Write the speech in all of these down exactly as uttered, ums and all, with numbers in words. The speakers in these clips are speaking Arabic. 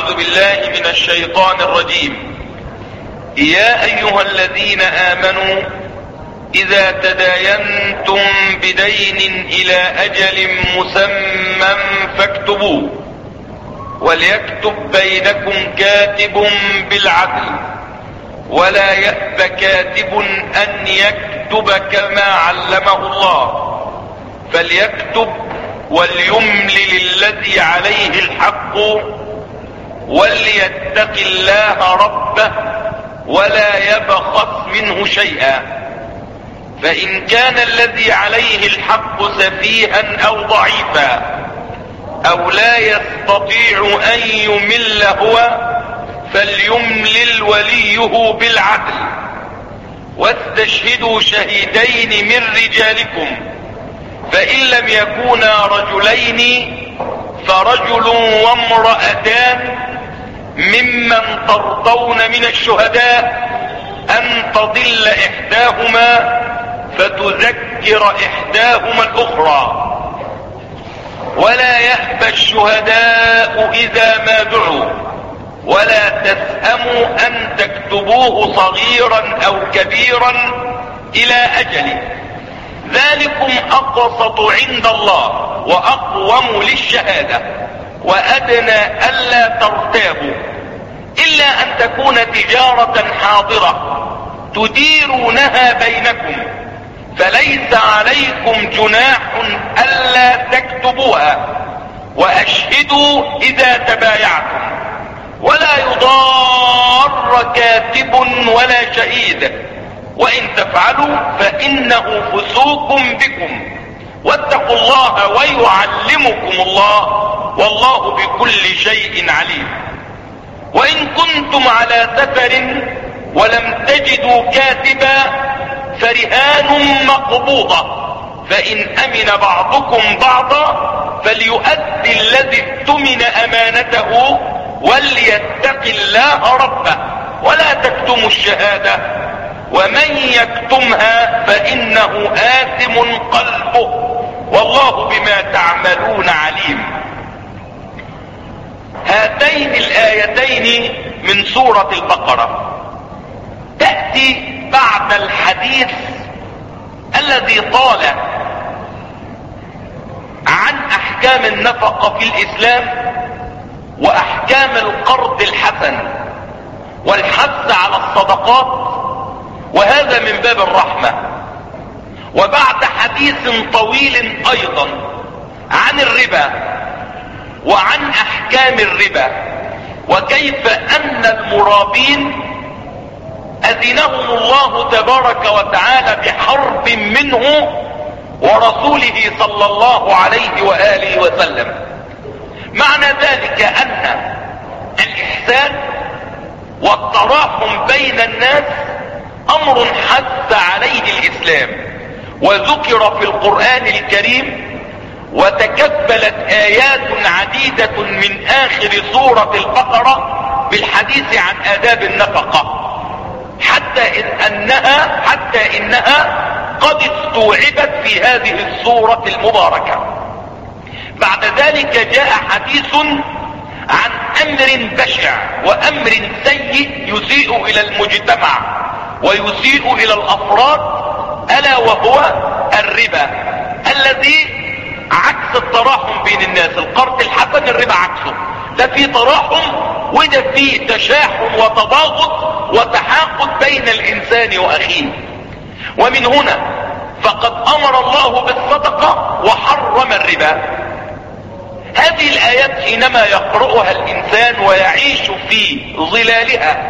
أعوذ بالله من الشيطان الرجيم. يا أيها الذين آمنوا إذا تداينتم بدين إلى أجل مسمى فاكتبوه وليكتب بينكم كاتب بالعدل ولا يأب كاتب أن يكتب كما علمه الله فليكتب وليملل الذي عليه الحق وليتق الله ربه ولا يبخس منه شيئا، فإن كان الذي عليه الحق سفيها أو ضعيفا أو لا يستطيع أن يمل هو فليملل وليه بالعدل، واستشهدوا شهيدين من رجالكم، فإن لم يكونا رجلين فرجل وامرأتان ممن ترضون من الشهداء أن تضل إحداهما فتذكر إحداهما الأخرى، ولا يأبى الشهداء إذا ما دعوا ولا تسأموا أن تكتبوه صغيرا أو كبيرا إلى أجله، ذلكم أقسط عند الله وأقوم للشهادة وأدنى ألا ترتابوا، إلا أن تكون تجارة حاضرة تديرونها بينكم فليس عليكم جناح ألا تكتبوها، وأشهدوا إذا تبايعتم، ولا يضار كاتب ولا شهيد، وإن تفعلوا فإنه فسوق بكم، واتقوا الله ويعلمكم الله والله بكل شيء عليم. وإن كنتم على سفر ولم تجدوا كاتبا فرهان مقبوضة، فإن أمن بعضكم بعضا فليؤدي الذي اؤتمن أمانته وليتق الله ربه ولا تكتموا الشهادة ومن يكتمها فإنه آثم قلبه والله بما تعملون عليم. هاتين الآيتين من سورة البقرة تأتي بعد الحديث الذي طال عن أحكام النفقة في الإسلام وأحكام القرض الحسن والحث على الصدقات، وهذا من باب الرحمة. وبعد حديث طويل أيضا عن الربا وعن أحكام الربا وكيف أن المرابين أذنهم الله تبارك وتعالى بحرب منه ورسوله صلى الله عليه وآله وسلم. معنى ذلك أن الإحسان والتراحم بين الناس أمر حث عليه الإسلام وذكر في القرآن الكريم، وتكبلت آيات عديدة من آخر سورة البقرة بالحديث عن آداب النفقة، حتى إن أنها حتى إنها قد استوعبت في هذه السورة المباركة. بعد ذلك جاء حديث عن أمر بشع وأمر سيء يسيء إلى المجتمع ويسيء إلى الأفراد، ألا وهو الربا الذي عكس التراحم بين الناس. القرض الحسن الربا عكسه، ده في تراحم وده في تشاحن وتباغض وتحاقد بين الإنسان وأخيه. ومن هنا فقد أمر الله بالصدقة وحرم الربا. هذه الآيات حينما يقرأها الإنسان ويعيش في ظلالها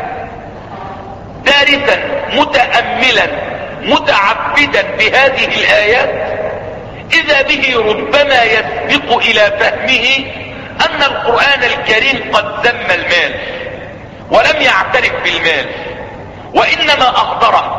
دارسا متأملا متعبدا بهذه الآيات، إذا به ربما يسبق إلى فهمه أن القرآن الكريم قد ذم المال ولم يعترف بالمال وإنما أهدره،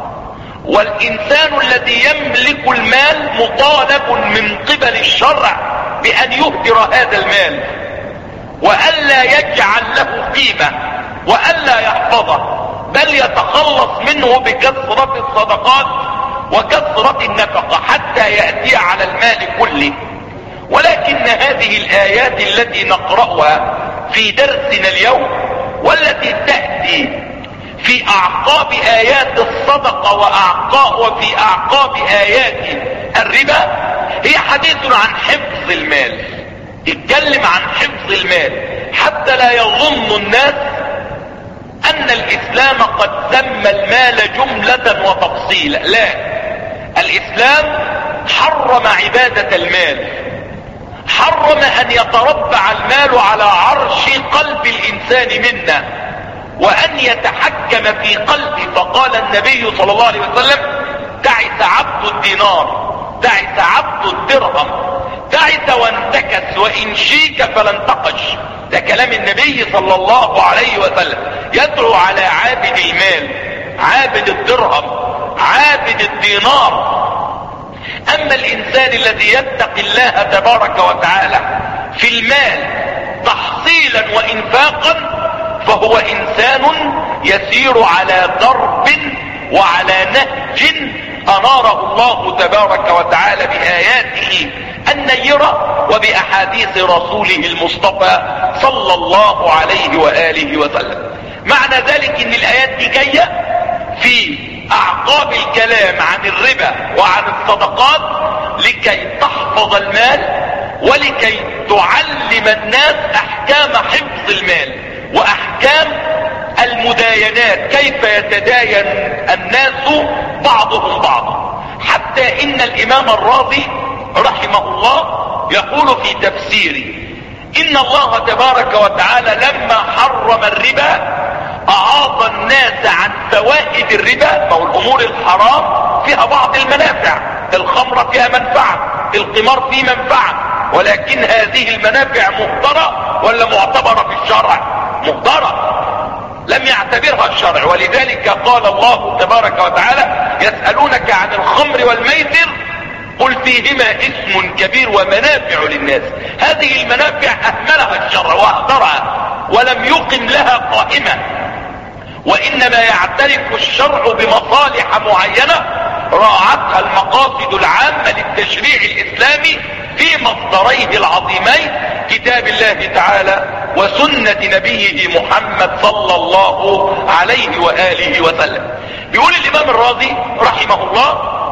والإنسان الذي يملك المال مطالب من قبل الشرع بأن يهدر هذا المال وألا يجعل له قيمة وألا يحفظه، بل يتخلص منه بكثرة الصدقات وكثرة النفقة حتى يأتي على المال كله. ولكن هذه الآيات التي نقرأها في درسنا اليوم والتي تأتي في اعقاب ايات الصدقة واعقاب وفي اعقاب ايات الربا هي حديث عن حفظ المال. يتكلم عن حفظ المال حتى لا يظن الناس ان الاسلام قد سمى المال جملة وتفصيلا. لا، الاسلام حرم عبادة المال، حرم ان يتربع المال على عرش قلب الانسان منا وان يتحكم في قلبه. فقال النبي صلى الله عليه وسلم: تعس عبد الدينار، تعس عبد الدرهم، تعس وانتكس وان شيك فلانتقش. ده كلام النبي صلى الله عليه وسلم، يدعو على عابد المال، عابد الدرهم، عابد الدينار. اما الانسان الذي يتقي الله تبارك وتعالى في المال تحصيلا وانفاقا فهو انسان يسير على درب وعلى نهج اناره الله تبارك وتعالى باياته النيرة وباحاديث رسوله المصطفى صلى الله عليه واله وسلم. معنى ذلك ان الايات دي جايه في اعقاب الكلام عن الربا وعن الصدقات لكي تحفظ المال ولكي تعلم الناس احكام حفظ المال واحكام المداينات، كيف يتداين الناس بعضهم بعضا. حتى ان الامام الرازي رحمه الله يقول في تفسيره: ان الله تبارك وتعالى لما حرم الربا اعاض الناس عن فوائد الربا. فهو الامور الحرام فيها بعض المنافع، الخمرة فيها منفعة، القمار فيه منفعة، ولكن هذه المنافع مهدرة ولا معتبرة في الشرع؟ مهدرة، لم يعتبرها الشرع. ولذلك قال الله تبارك وتعالى: يسألونك عن الخمر والميسر قل فيهما اسم كبير ومنافع للناس. هذه المنافع اهملها الشرع واهدرها ولم يقم لها قائمة، وانما يعترف الشرع بمصالح معينة راعتها المقاصد العامة للتشريع الاسلامي في مصدريه العظيمين كتاب الله تعالى وسنة نبيه محمد صلى الله عليه وآله وسلم. بيقول الامام الرازي رحمه الله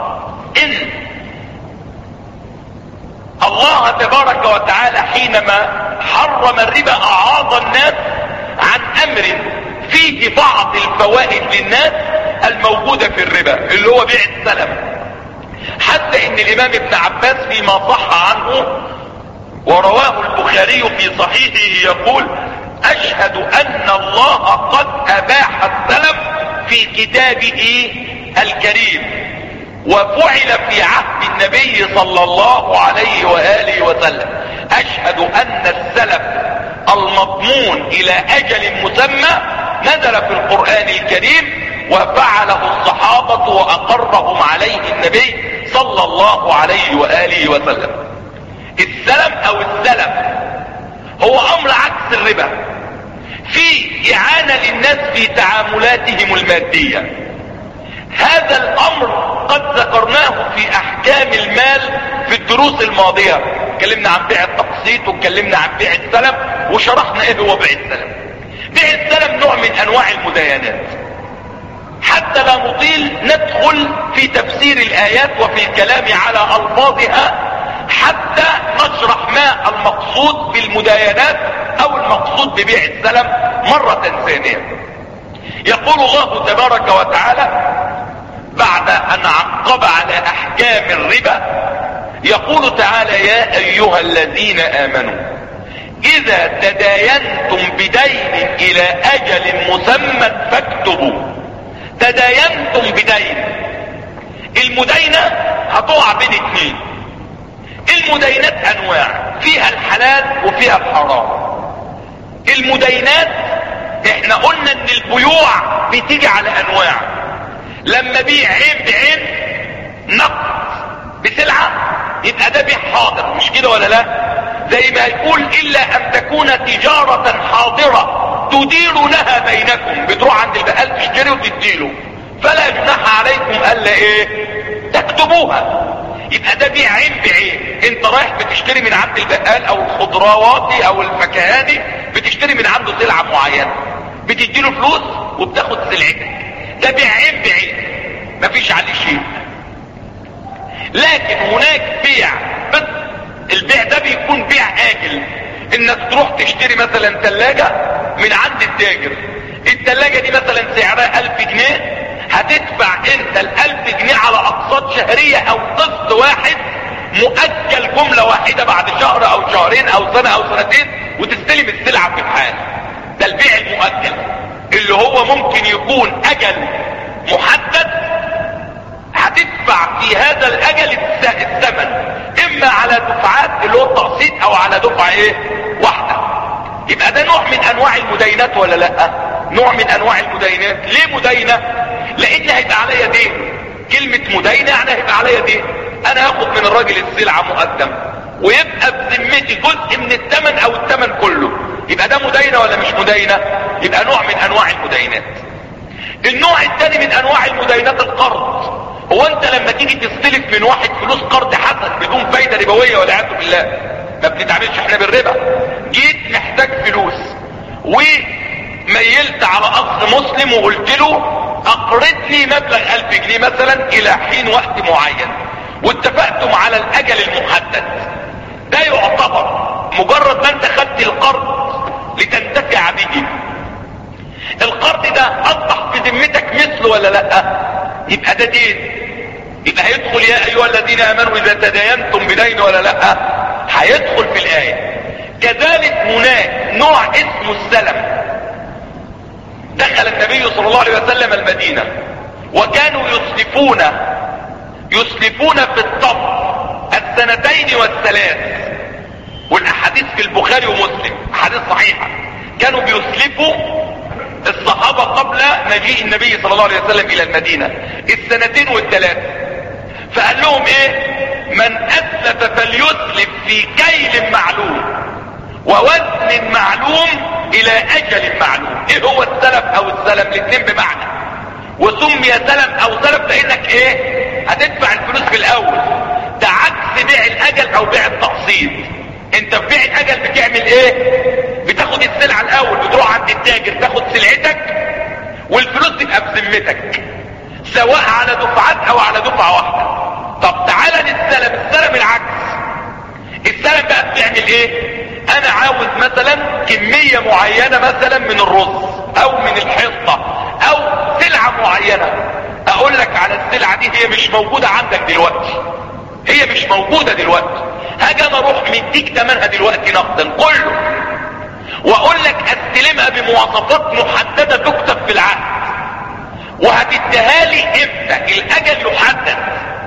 ان الله تبارك وتعالى حينما حرم الربا اعاض الناس عن امر فيه بعض الفوائد للناس الموجودة في الربا اللي هو بيع السلم. حتى ان الامام ابن عباس فيما صح عنه ورواه البخاري في صحيحه يقول: اشهد ان الله قد اباح السلم في كتابه الكريم وفعل في عهد النبي صلى الله عليه وآله وسلم. اشهد ان السلف المضمون الى اجل مسمى نزل في القرآن الكريم وفعله الصحابة واقرهم عليه النبي صلى الله عليه وآله وسلم. السلم او السلم هو امر عكس الربا، في اعانة للناس في تعاملاتهم المادية. هذا الامر قد ذكرناه في احكام المال في الدروس الماضية، اتكلمنا عن بيع التقسيط واتكلمنا عن بيع السلم وشرحنا ايه هو بيع السلم. بيع السلم نوع من انواع المداينات. حتى لا نطيل ندخل في تفسير الايات وفي الكلام على الفاظها حتى نشرح ما المقصود بالمداينات او المقصود ببيع السلم مرة ثانية. يقول الله تبارك وتعالى بعد ان عقب على احكام الربا يقول تعالى: يا ايها الذين امنوا اذا تداينتم بدين الى اجل مسمى فاكتبوا. تداينتم بدين، المدينة هتقع بين اتنين. المدينات انواع، فيها الحلال وفيها الحرام. المدينات احنا قلنا ان البيوع بتيجي على انواع. لما بيع عين بعين نقد بسلعة يبقى ده بيع حاضر، مش كده ولا لا؟ زي ما يقول: الا ان تكون تجارة حاضرة تديرونها بينكم. بتروح عند البقال تشتري وتديله، فلا جناح عليكم الا ايه؟ تكتبوها. يبقى ده بيع عين بعين. انت رايح بتشتري من عند البقال او الخضرواتي او الفكهاني، بتشتري من بتديله فلوس وبتاخد سلعتك. ده بيع عين بعين مفيش عليه شيء. لكن هناك بيع، بس البيع ده بيكون بيع آجل، انك تروح تشتري مثلا ثلاجة من عند التاجر. الثلاجة دي مثلا سعرها ألف جنيه، هتدفع انت الألف جنيه على اقساط شهرية او قسط واحد مؤجل جملة واحدة بعد شهر او شهرين او سنة او سنتين، وتستلم السلعة في الحال. ده البيع المؤجل اللي هو ممكن يكون اجل محدد، هتدفع في هذا الاجل الثمن اما على دفعات اللي هو التقسيط او على دفعة ايه واحدة. يبقى ده نوع من انواع المداينات ولا لا؟ نوع من انواع المداينات. ليه مداينة؟ لان هيبقى عليا دين. كلمة مداينة يعني هيبقى عليا دين. انا هاخد من الراجل السلعة مقدم ويبقى بذمتي جزء من الثمن او الثمن كله، يبقى ده مداينة ولا مش مداينة؟ يبقى نوع من انواع المداينات. النوع الثاني من انواع المداينات القرض. هو انت لما تيجي تستلف من واحد فلوس قرض حسن بدون فايدة ربوية والعياذ بالله، ما بنتعاملش احنا بالربا، جيت محتاج فلوس وميلت على اخ مسلم وقلت له اقرضني مبلغ ألف جنيه مثلا الى حين وقت معين، واتفقتم على الاجل المحدد، ده يعتبر مجرد ما انت خدت القرض لتنتفع به، القرض ده اصبح في ذمتك مثله ولا لا؟ يبقى ده دين، يبقى هيدخل يا ايها الذين امنوا اذا تداينتم بدين ولا لا؟ هيدخل في الايه. كذلك هناك نوع اسمه السلم. دخل النبي صلى الله عليه وسلم المدينة وكانوا يسلفون يسلفون في الطب السنتين والثلاث، والاحاديث في البخاري ومسلم احاديث صحيحة، كانوا بيسلفوا الصحابة قبل مجيء النبي صلى الله عليه وسلم الى المدينة السنتين والثلاث. فقال لهم ايه؟ من اسلف فليسلف في كيل معلوم ووزن معلوم الى اجل معلوم. ايه هو السلف او السلم؟ الاثنين بمعنى، وسمي سلم او سلف لانك ايه؟ هتدفع الفلوس في الاول. ده عكس بيع الاجل او بيع التقسيط. انت في بيع الاجل بتعمل ايه؟ بتاخد السلعة الاول، بتروح عند التاجر تاخد سلعتك والفلوس تبقى بذمتك سواء على دفعات او على دفعة واحدة. طب تعالى للسلم. السلم العكس. السلم بقى بتعمل ايه؟ انا عاوز مثلا كمية معينة مثلا من الرز او من الحصة او سلعة معينة، اقول لك على السلعة دي هي مش موجودة عندك دلوقتي، هي مش موجودة دلوقتي، هاجي انا اروح مديك تمنها دلوقتي نقدا كله، واقول لك استلمها بمواصفات محددة تكتب في العقد، وهتديها لي امتى؟ الاجل يحدد،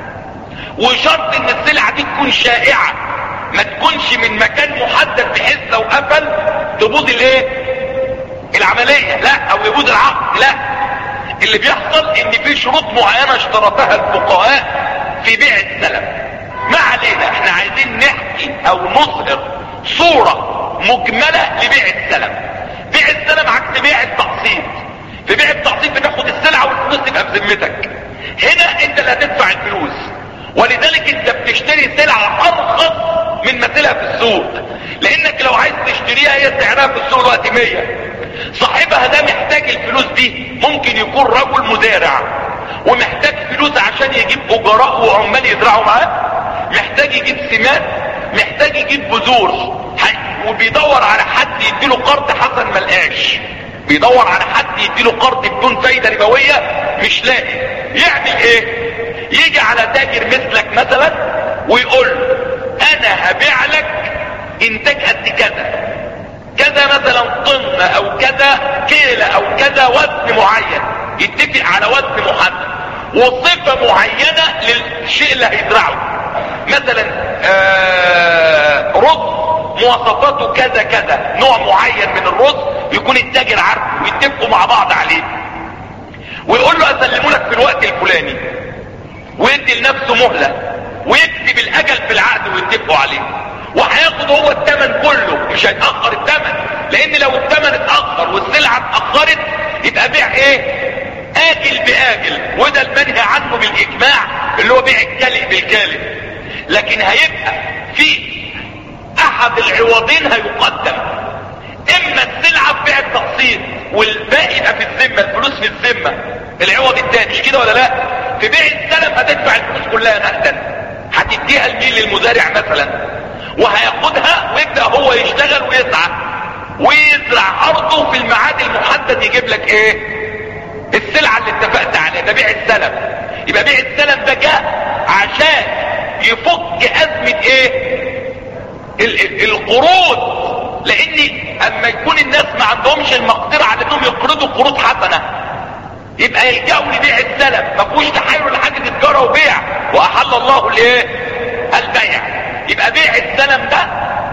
وشرط ان السلعة دي تكون شائعة، ما تكونش من مكان محدد بحيث لو قفل تبوظ الايه؟ العملية، لا، او يبوظ العقد، لا. اللي بيحصل ان في شروط معينة اشترطها الفقهاء في بيع السلم. ما علينا، احنا عايزين نحكي او نظهر صورة مجملة لبيع السلم. بيع السلم عكس بيع التقسيط. في بيع التقسيط بتاخد السلعة والفلوس تبقى بذمتك، هنا انت اللي هتدفع الفلوس، ولذلك انت بتشتري سلعة ارخص من مثلها في السوق، لانك لو عايز تشتريها هي سعرها في السوق دلوقتي مية، صاحبها ده محتاج الفلوس دي، ممكن يكون رجل مزارع ومحتاج فلوس عشان يجيب اجراء وعمال يزرعوا معاه، محتاج يجيب سماد، محتاج يجيب بذور، وبيدور على حد يديله قرض حسن ملقاش، بيدور على حد يديله قرض بدون فايدة ربوية مش لاقي، يعمل ايه؟ يجي على تاجر مثلك مثلا ويقول انا هبيع لك انتاج قد كذا كذا، مثلا طن او كذا كيلة او كذا، وزن معين، يتفق على وزن محدد وصفة معينة للشيء اللي هيزرعه، مثلا آه رز مواصفاته كذا كذا، نوع معين من الرز يكون التاجر عارفه ويتفقوا مع بعض عليه، ويقول له اسلمه لك في الوقت الفلاني، ويدي لنفسه مهلة ويكتب الاجل في العقد ويتفقوا عليه، وهياخد هو الثمن كله، مش هيتأخر الثمن، لان لو الثمن اتأخر والسلعة اتأخرت يبقى بيع ايه؟ آجل بآجل، وده المنهي عنه بالاجماع اللي هو بيع الكالئ بالكالئ. لكن هيبقى في احد العوضين هيقدم، اما السلعة ببيع التقسيط والباقي يبقى في الذمه، الفلوس في الذمه، العوض التاني، مش كده ولا لا؟ في بيع السلم هتدفع الفلوس كلها نقدا، هتديها لمين؟ للمزارع مثلا، وهياخدها ويبدا هو يشتغل ويسعى ويزرع ارضه في الميعاد المحدد، يجيب لك ايه؟ السلعه اللي اتفقت عليها. ده بيع السلم. يبقى بيع السلم ده جاء عشان يفك ازمه ايه؟ ال ال القروض، لان اما يكون الناس ما عندهمش المقدره على انهم يقرضوا قروض حسنه، يبقى يلجأوا لبيع السلم، ما فيهوش تحايل لحاجه تجاره وبيع، واحل الله الايه؟ البيع. يبقى بيع السلم ده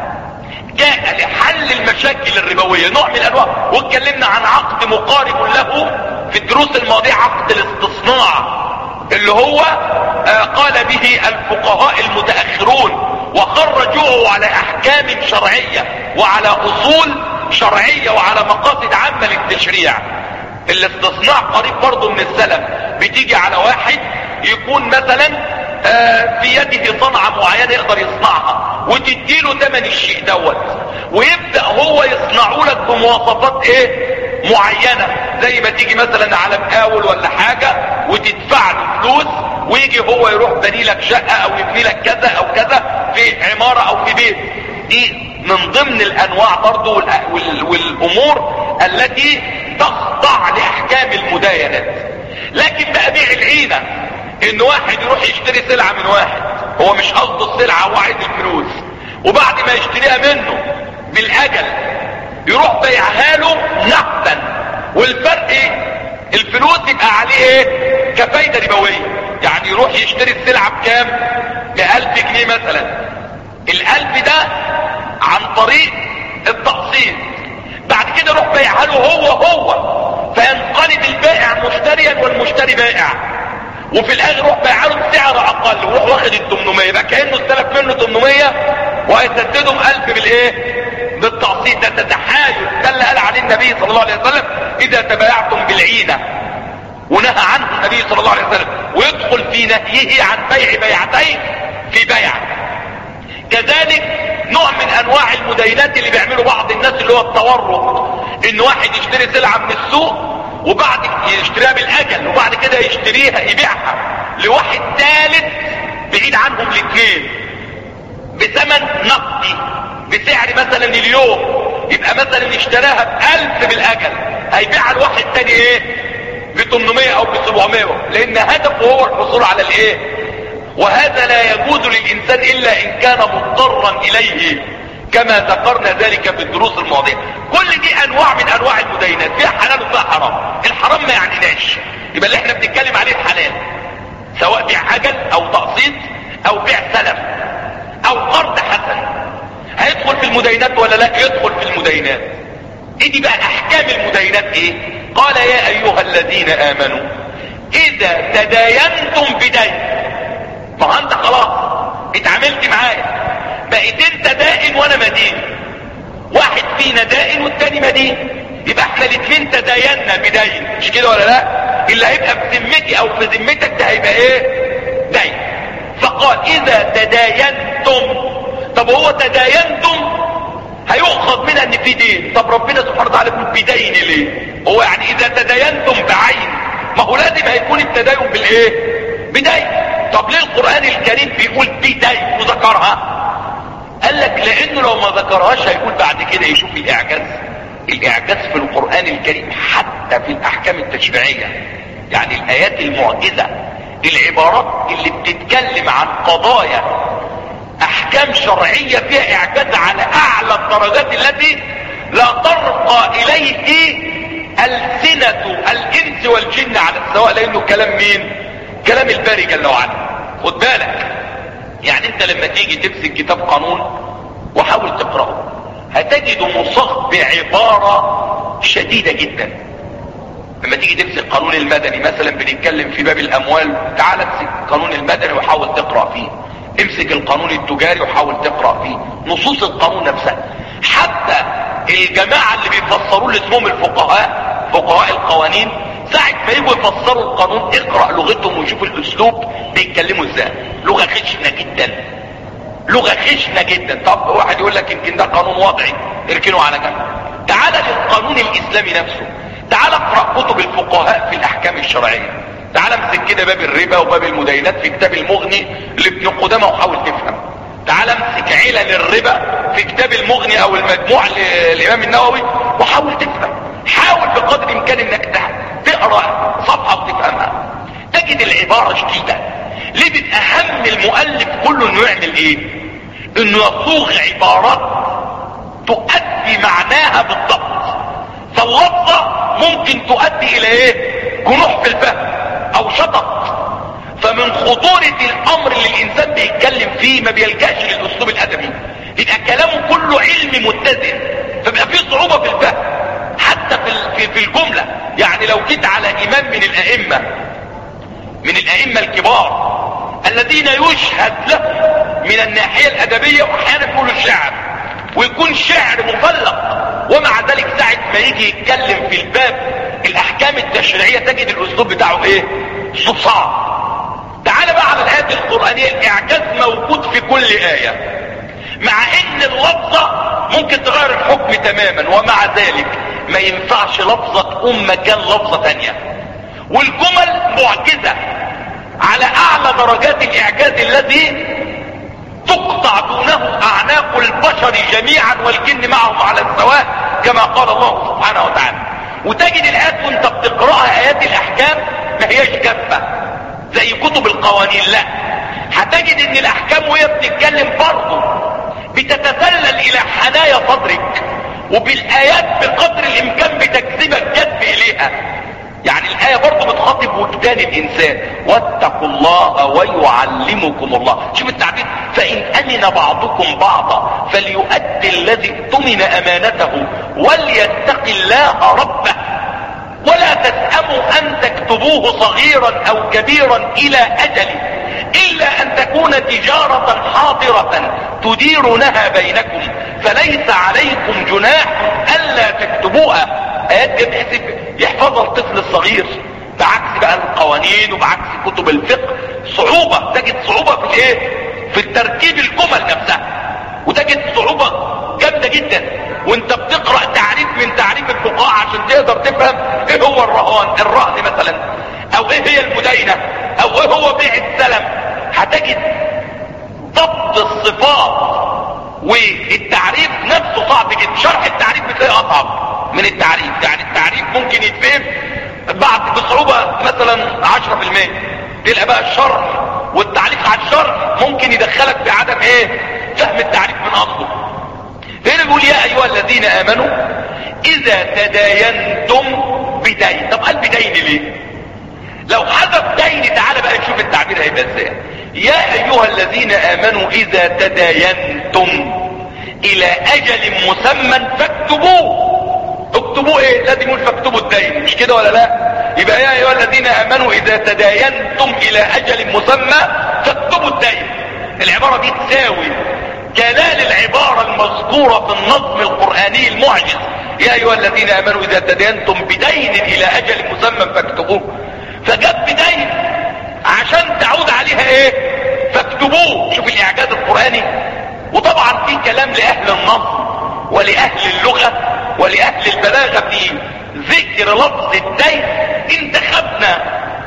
جاء لحل المشاكل الربويه، نوع من انواع، واتكلمنا عن عقد مقارب له في الدروس الماضيه، عقد الاستصناع، اللي هو آه قال به الفقهاء المتاخرون وخرجوه على احكام شرعيه وعلى اصول شرعيه وعلى مقاصد عامه للتشريع. الاستصناع قريب برضه من السلم، بتيجي على واحد يكون مثلا آه في يده صنعة معينة يقدر يصنعها، وتديله ثمن الشيء دوت، ويبدأ هو يصنعه لك بمواصفات ايه معينة، زي ما تيجي مثلا على مقاول ولا حاجة وتدفع له فلوس، ويجي هو يروح بني لك شقة او يبني لك كذا او كذا في عمارة او في بيت. دي من ضمن الانواع برضو والامور التي تخضع لاحكام المداينات. لكن بقى بيع العينة، ان واحد يروح يشتري سلعة من واحد، هو مش قصده السلعة، هو عايز الفلوس، وبعد ما يشتريها منه بالاجل يروح بيعها له نقدا، والفرق الفلوس يبقى عليه ايه؟ كفايدة ربوية. يعني يروح يشتري السلعة بكام؟ بألف جنيه مثلا، الألف ده عن طريق التقسيط، بعد كده يروح بيعها له هو هو، فينقلب البائع مشتريا والمشتري بائع، وفي الاخر يروح بيعها له بسعر اقل، ويروح واخد ال ثمانمية، يبقى كانه استلف منه ثمانمية وهيسددهم ألف بالايه؟ بالتقسيط. ده تتحايل، ده اللي قال عليه النبي صلى الله عليه وسلم اذا تبايعتم بالعينة، ونهى عنه النبي صلى الله عليه وسلم، ويدخل في نهيه عن بيع بيعتين في بيع. كذلك نوع من انواع المداينات اللي بيعملوا بعض الناس، اللي هو التورق، ان واحد يشتري سلعة من السوق وبعد يشتريها بالاجل، وبعد كده يشتريها يبيعها لواحد ثالث بعيد عنهم الاثنين بثمن نقدي بسعر مثلا اليوم، يبقى مثلا اشتراها بألف بالاجل، هيبيعها لواحد تاني ايه؟ ب ثمانمية او ب سبعمية، لان هدفه هو الحصول على الايه؟ وهذا لا يجوز للانسان الا ان كان مضطرا اليه، كما ذكرنا ذلك في الدروس الماضية. كل دي انواع من انواع المداينات، فيها حلال وفيها حرام. الحرام ما يعنيناش، يبقى اللي احنا بنتكلم عليه الحلال، سواء بيع اجل او تقسيط او بيع سلم او قرض حسن، هيدخل في المداينات ولا لا؟ يدخل في المداينات. ايه دي بقى احكام المداينات؟ ايه؟ قال يا ايها الذين امنوا اذا تداينتم بدين، ما انت خلاص اتعاملت معايا، بقيت انت دائن وانا مدين، واحد فينا دائن والتاني مدين، يبقى احنا الاثنين تداينا بدين، مش كده ولا لا؟ اللي هيبقى في ذمتي او في ذمتك ده هيبقى ايه؟ دين. فقال اذا تداينتم. طب هو تداينتم هيؤخذ منها ان في دين، طب ربنا سبحانه وتعالى بيقول بدين ليه؟ هو يعني اذا تداينتم بعين، ما هو لازم هيكون التداين بالايه؟ بدين. طب ليه القرآن الكريم بيقول بدين وذكرها؟ قال لك لانه لو ما ذكرهاش هيقول بعد كده يشوف الاعجاز. الاعجاز في القرآن الكريم حتى في الاحكام التشريعية، يعني الايات المعجزة، العبارات اللي بتتكلم عن قضايا احكام شرعية فيها اعجاز على اعلى الدرجات التي لا ترقى اليه السنة الانس والجن على السواء، لانه كلام مين؟ كلام الباري جل وعلا. خد بالك، يعني انت لما تيجي تمسك كتاب قانون وحاول تقرأه هتجده مصاغ بعبارة شديدة جدا. لما تيجي تمسك قانون المدني مثلا، بنتكلم في باب الاموال، تعال امسك قانون المدني وحاول تقرأ فيه، امسك القانون التجاري وحاول تقرأ فيه نصوص القانون نفسها. حتى الجماعة اللي بيفسروا اللي اسمهم الفقهاء، فقهاء القوانين، ساعة ما يجوا يفسروا القانون اقرأ لغتهم وشوف الاسلوب بيتكلموا ازاي. لغة خشنة جدا، لغة خشنة جدا. طب واحد يقول لك يمكن ده قانون وضعي، اركنه على جنب. تعال للقانون الاسلامي نفسه، تعال اقرأ كتب الفقهاء في الاحكام الشرعية. تعال امسك كده باب الربا وباب المداينات في كتاب المغني لابن قدامة وحاول تفهم. تعال امسك علل الربا في كتاب المغني او المجموع للامام النووي وحاول تفهم. حاول بقدر الامكان انك تقرأ صفحة وتفهمها. تجد العبارة شديدة. ليه بتأهم المؤلف كله انه يعمل ايه؟ انه يصوغ عبارات تؤدي معناها بالضبط. فاللفظة ممكن تؤدي الى ايه؟ جنوح في الفهم او شطط. فمن خطورة الامر اللي الانسان بيتكلم فيه ما بيلجأش للاسلوب الادبي، يبقى كلامه كله علم متزن، فبقى فيه صعوبة في الفهم حتى في في الجملة. يعني لو جيت على امام من الائمة من الائمة الكبار الذين يشهد له من الناحية الادبية، واحيانا يقولوا الشعر ويكون شعر مفلق، ومع ذلك ساعة ما يجي يتكلم في الباب الاحكام التشريعية تجد الاسلوب بتاعه ايه؟ اسلوب صعب. تعال بقى على الايات القرآنية، الاعجاز موجود في كل آية، مع ان اللفظة ممكن تغير الحكم تماما، ومع ذلك ما ينفعش لفظة تقوم مكان لفظة تانية. والجمل معجزة على اعلى درجات الاعجاز الذي تقطع دونه اعناق البشر جميعا والجن معهم على السواء كما قال الله سبحانه وتعالى. وتجد الايات وانت بتقرأها ايات الاحكام ما هيش جافة زي كتب القوانين، لا، هتجد ان الاحكام وهي بتتكلم برضه بتتسلل الى حنايا صدرك، وبالايات بقدر الامكان بتجذبك جذب اليها. يعني الآية برضه بتخاطب وجدان الإنسان، واتقوا الله ويعلمكم الله. شوف التعبير، فإن أمن بعضكم بعضا فليؤدي الذي اؤتمن أمانته وليتق الله ربه ولا تسأموا أن تكتبوه صغيرا أو كبيرا إلى أجله إلا أن تكون تجارة حاضرة تديرونها بينكم فليس عليكم جناح ألا تكتبوها. آيات بحيث يحفظها الطفل الصغير، بعكس بقى القوانين وبعكس كتب الفقه صعوبة. تجد صعوبة في الايه؟ في التركيب الجمل نفسها، وتجد صعوبة جامدة جدا وانت بتقرأ تعريف من تعريف الفقهاء عشان تقدر تفهم ايه هو الرهان الرهن مثلا، او ايه هي المداينة، او ايه هو بيع السلم. هتجد ضبط الصفات والتعريف نفسه صعب جدا. شرح التعريف بتلاقيه اصعب من التعريف. يعني التعريف ممكن يتفهم بعد بصعوبة مثلا عشرة في المية، تلقى بقى الشرح والتعليق على الشرح ممكن يدخلك في عدم ايه؟ فهم التعريف من اصله. هنا بيقول يا ايها الذين امنوا اذا تداينتم بدين. طب قال بدين ليه؟ لو حذف دين تعالى بقى نشوف التعبير هيبقى ازاي. يا ايها الذين امنوا اذا تداينتم الى اجل مسمى فاكتبوه. اكتبوه ايه؟ لازم يقول فاكتبوا الدين، مش كده ولا لا؟ يبقى يا ايها الذين امنوا اذا تداينتم الى اجل مسمى فاكتبوا الدين. العبارة دي تساوي كلال العبارة المذكورة في النظم القرآني المعجز، يا ايها الذين امنوا اذا تداينتم بدين الى اجل مسمى فاكتبوه. فجاب بدين عشان تعود عليها ايه؟ فاكتبوه. شوف الاعجاز القرآني. وطبعا في كلام لاهل النظم ولاهل اللغة ولاهل البلاغة في ذكر لفظ الدين. انتخبنا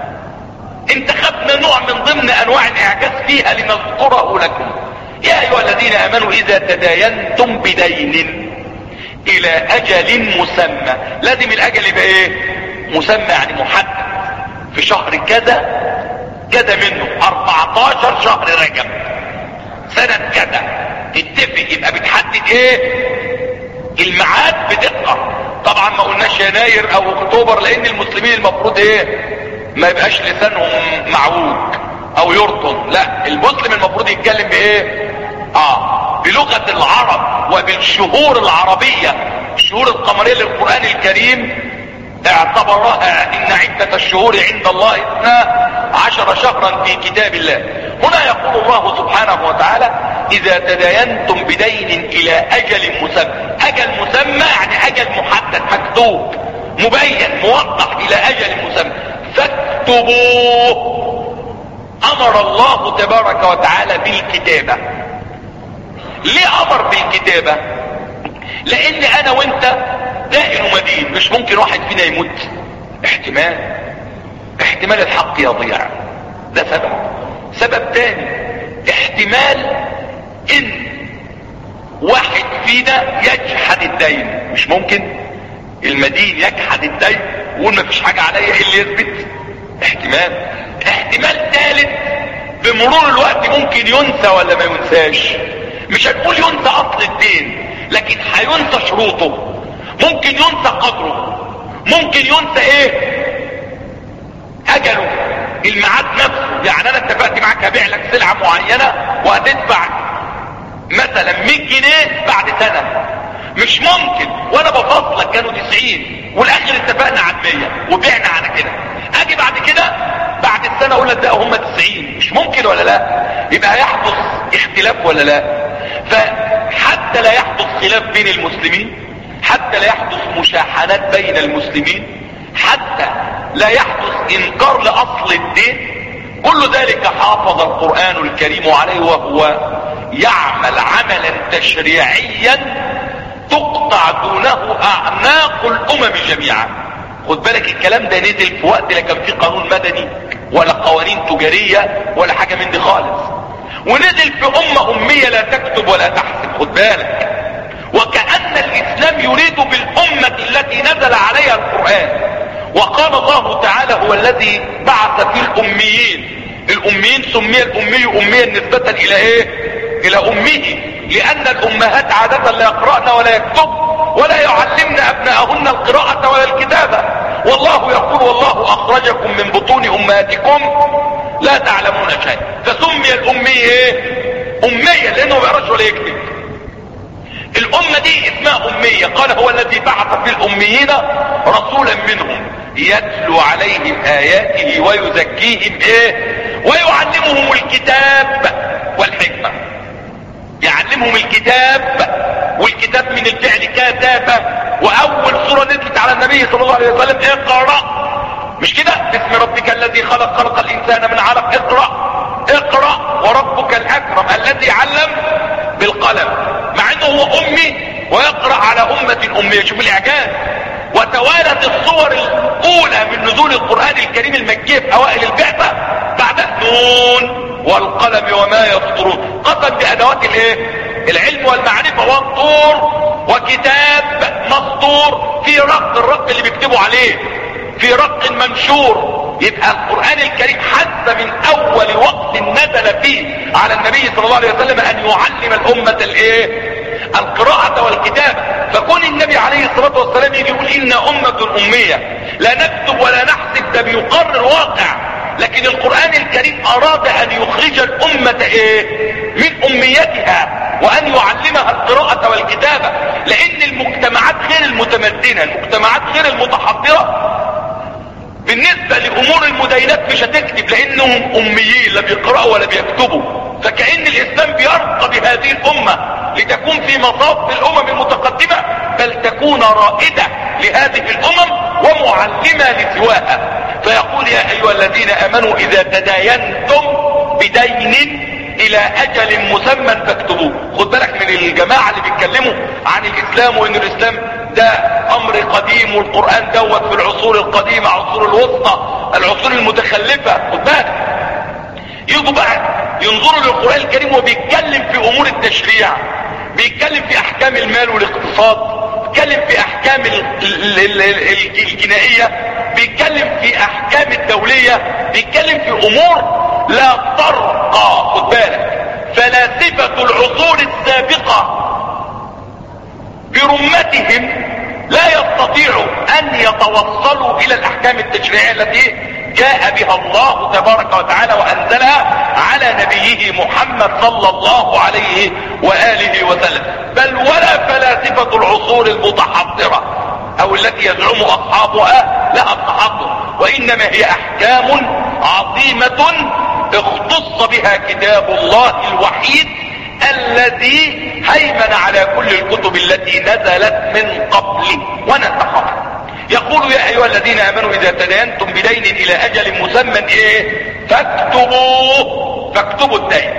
انتخبنا نوع من ضمن انواع الاعجاز فيها لنذكره لكم. يا ايها الذين امنوا اذا تداينتم بدين الى اجل مسمى. لازم الاجل يبقى ايه؟ مسمى، يعني محدد في شهر كذا كذا منه اربعتاشر شهر رجب سنة كذا، تتفق يبقى بتحدد ايه؟ الميعاد بدقة. طبعا ما قلناش يناير او اكتوبر لان المسلمين المفروض ايه؟ ما يبقاش لسانهم معوج او يرطن، لا، المسلم المفروض يتكلم بايه؟ اه بلغة العرب وبالشهور العربية. الشهور القمرية للقرآن الكريم اعتبرها ان عدة الشهور عند الله اثنا عشر شهرا في كتاب الله. هنا يقول الله سبحانه وتعالى اذا تداينتم بدين الى اجل مسمى. اجل مسمى يعني اجل محدد مكتوب مبين موضح الى اجل مسمى فاكتبوه. امر الله تبارك وتعالى بالكتابة. ليه امر بالكتابة؟ لان انا وانت دائن ومدين، مش ممكن واحد فينا يموت. احتمال احتمال الحق يضيع، ده سبب. سبب تاني، احتمال ان واحد فينا يجحد الدين. مش ممكن المدين يجحد الدين ويقول ما فيش حاجة عليا، ايه اللي يثبت؟ احتمال. احتمال ثالث، بمرور الوقت ممكن ينسى ولا ما ينساش. مش هنقول ينسى اصل الدين، لكن هينسى شروطه، ممكن ينسى قدره، ممكن ينسى ايه؟ اجله، الميعاد نفسه. يعني انا اتفقت معاك هبيع لك سلعة معينة وهتدفع مثلا مية جنيه بعد سنة، مش ممكن وانا بفصلك كانوا تسعين والاخر اتفقنا على مية وبيعنا على كده، اجي بعد كده بعد السنة اقول لك ده هم تسعين. مش ممكن ولا لا؟ يبقى هيحدث اختلاف ولا لا؟ فحتى لا يحدث خلاف بين المسلمين، حتى لا يحدث مشاحنات بين المسلمين، حتى لا يحدث انكار لاصل الدين، كل ذلك حافظ القرآن الكريم عليه، وهو يعمل عملا تشريعيا تقطع دونه اعناق الامم جميعا. خد بالك الكلام ده نزل في وقت لا كان في قانون مدني ولا قوانين تجارية ولا حاجة من دي خالص، ونزل في امة امية لا تكتب ولا تحسب. خد بالك، وكأن الاسلام يريد بالامة التي نزل عليها القرآن. وقال الله تعالى هو الذي بعث في الاميين. الاميين سمي الامي اميا نسبة الى ايه؟ الى امه، لان الامهات عادة لا يقرأن ولا يكتب ولا يعلمن ابناءهن القراءة ولا الكتابة. والله يقول والله اخرجكم من بطون امهاتكم لا تعلمون شيء. فسمي الامي ايه؟ امية، لانه ما بيقراش ولا يكتب. الامة دي اسمها امية. قال هو الذي بعث في الاميين رسولا منهم يتلو عليهم اياته ويزكيهم ايه؟ ويعلمهم الكتاب والحكمة. يعلمهم الكتاب، والكتاب من الفعل كتابة، واول سورة نزلت على النبي صلى الله عليه وسلم اقرأ. مش كده؟ باسم ربك الذي خلق خلق الانسان من علق. اقرأ اقرأ وربك الاكرم الذي علم بالقلم. مع انه هو امي ويقرأ على امة امية. شوف الاعجاز. وتوالت الصور الاولى من نزول القرآن الكريم المكي في اوائل البعثة بعد نون والقلم وما يسطرون. قسم بادوات الايه؟ العلم والمعرفة. والطور وكتاب مسطور في رق، الرق اللي بيكتبوا عليه في رق منشور. يبقى القرآن الكريم حتى من اول وقت نزل فيه على النبي صلى الله عليه وسلم ان يعلم الامة الايه؟ القراءة والكتابة. فكون النبي عليه الصلاة والسلام يجي يقول إن أمة أمية لا نكتب ولا نحسب، ده بيقرر واقع. لكن القرآن الكريم أراد أن يخرج الأمة إيه؟ من أميتها، وأن يعلمها القراءة والكتابة. لأن المجتمعات غير المتمدنة، المجتمعات غير المتحضرة بالنسبة لأمور المدينات مش هتكتب، لأنهم أميين لا بيقرأوا ولا بيكتبوا. فكأن الإسلام بيرقى بهذه الأمة لتكون في مصاف الأمم المتقدمة، بل تكون رائدة لهذه الأمم ومعلمة لسواها. فيقول يا أيها الذين آمنوا إذا تداينتم بدين إلى أجل مسمى فاكتبوه. خد بالك من الجماعة اللي بيتكلموا عن الإسلام وإن الإسلام ده أمر قديم، والقرآن دوت في العصور القديمة، عصور الوسطى، العصور المتخلفة. خد بالك، يجوا بقى ينظروا للقرآن الكريم وبيتكلم في امور التشريع، بيتكلم في احكام المال والاقتصاد، بيتكلم في احكام الجنائية، بيتكلم في احكام الدولية، بيتكلم في امور لا ترقى. خد بالك، فلاسفة العصور السابقة برمتهم لا يستطيعوا ان يتوصلوا الى الاحكام التشريعية التي جاء بها الله تبارك وتعالى وانزلها على نبيه محمد صلى الله عليه وآله وسلم. بل ولا فلاسفة العصور المتحضرة او التي يزعم اصحابها لها التحضر، وانما هي احكام عظيمة اختص بها كتاب الله الوحيد الذي هيمن على كل الكتب التي نزلت من قبله ونسخها. يقول يا ايها الذين امنوا اذا تداينتم بدين الى اجل مسمى ايه؟ فاكتبوه. فاكتبوا الدين.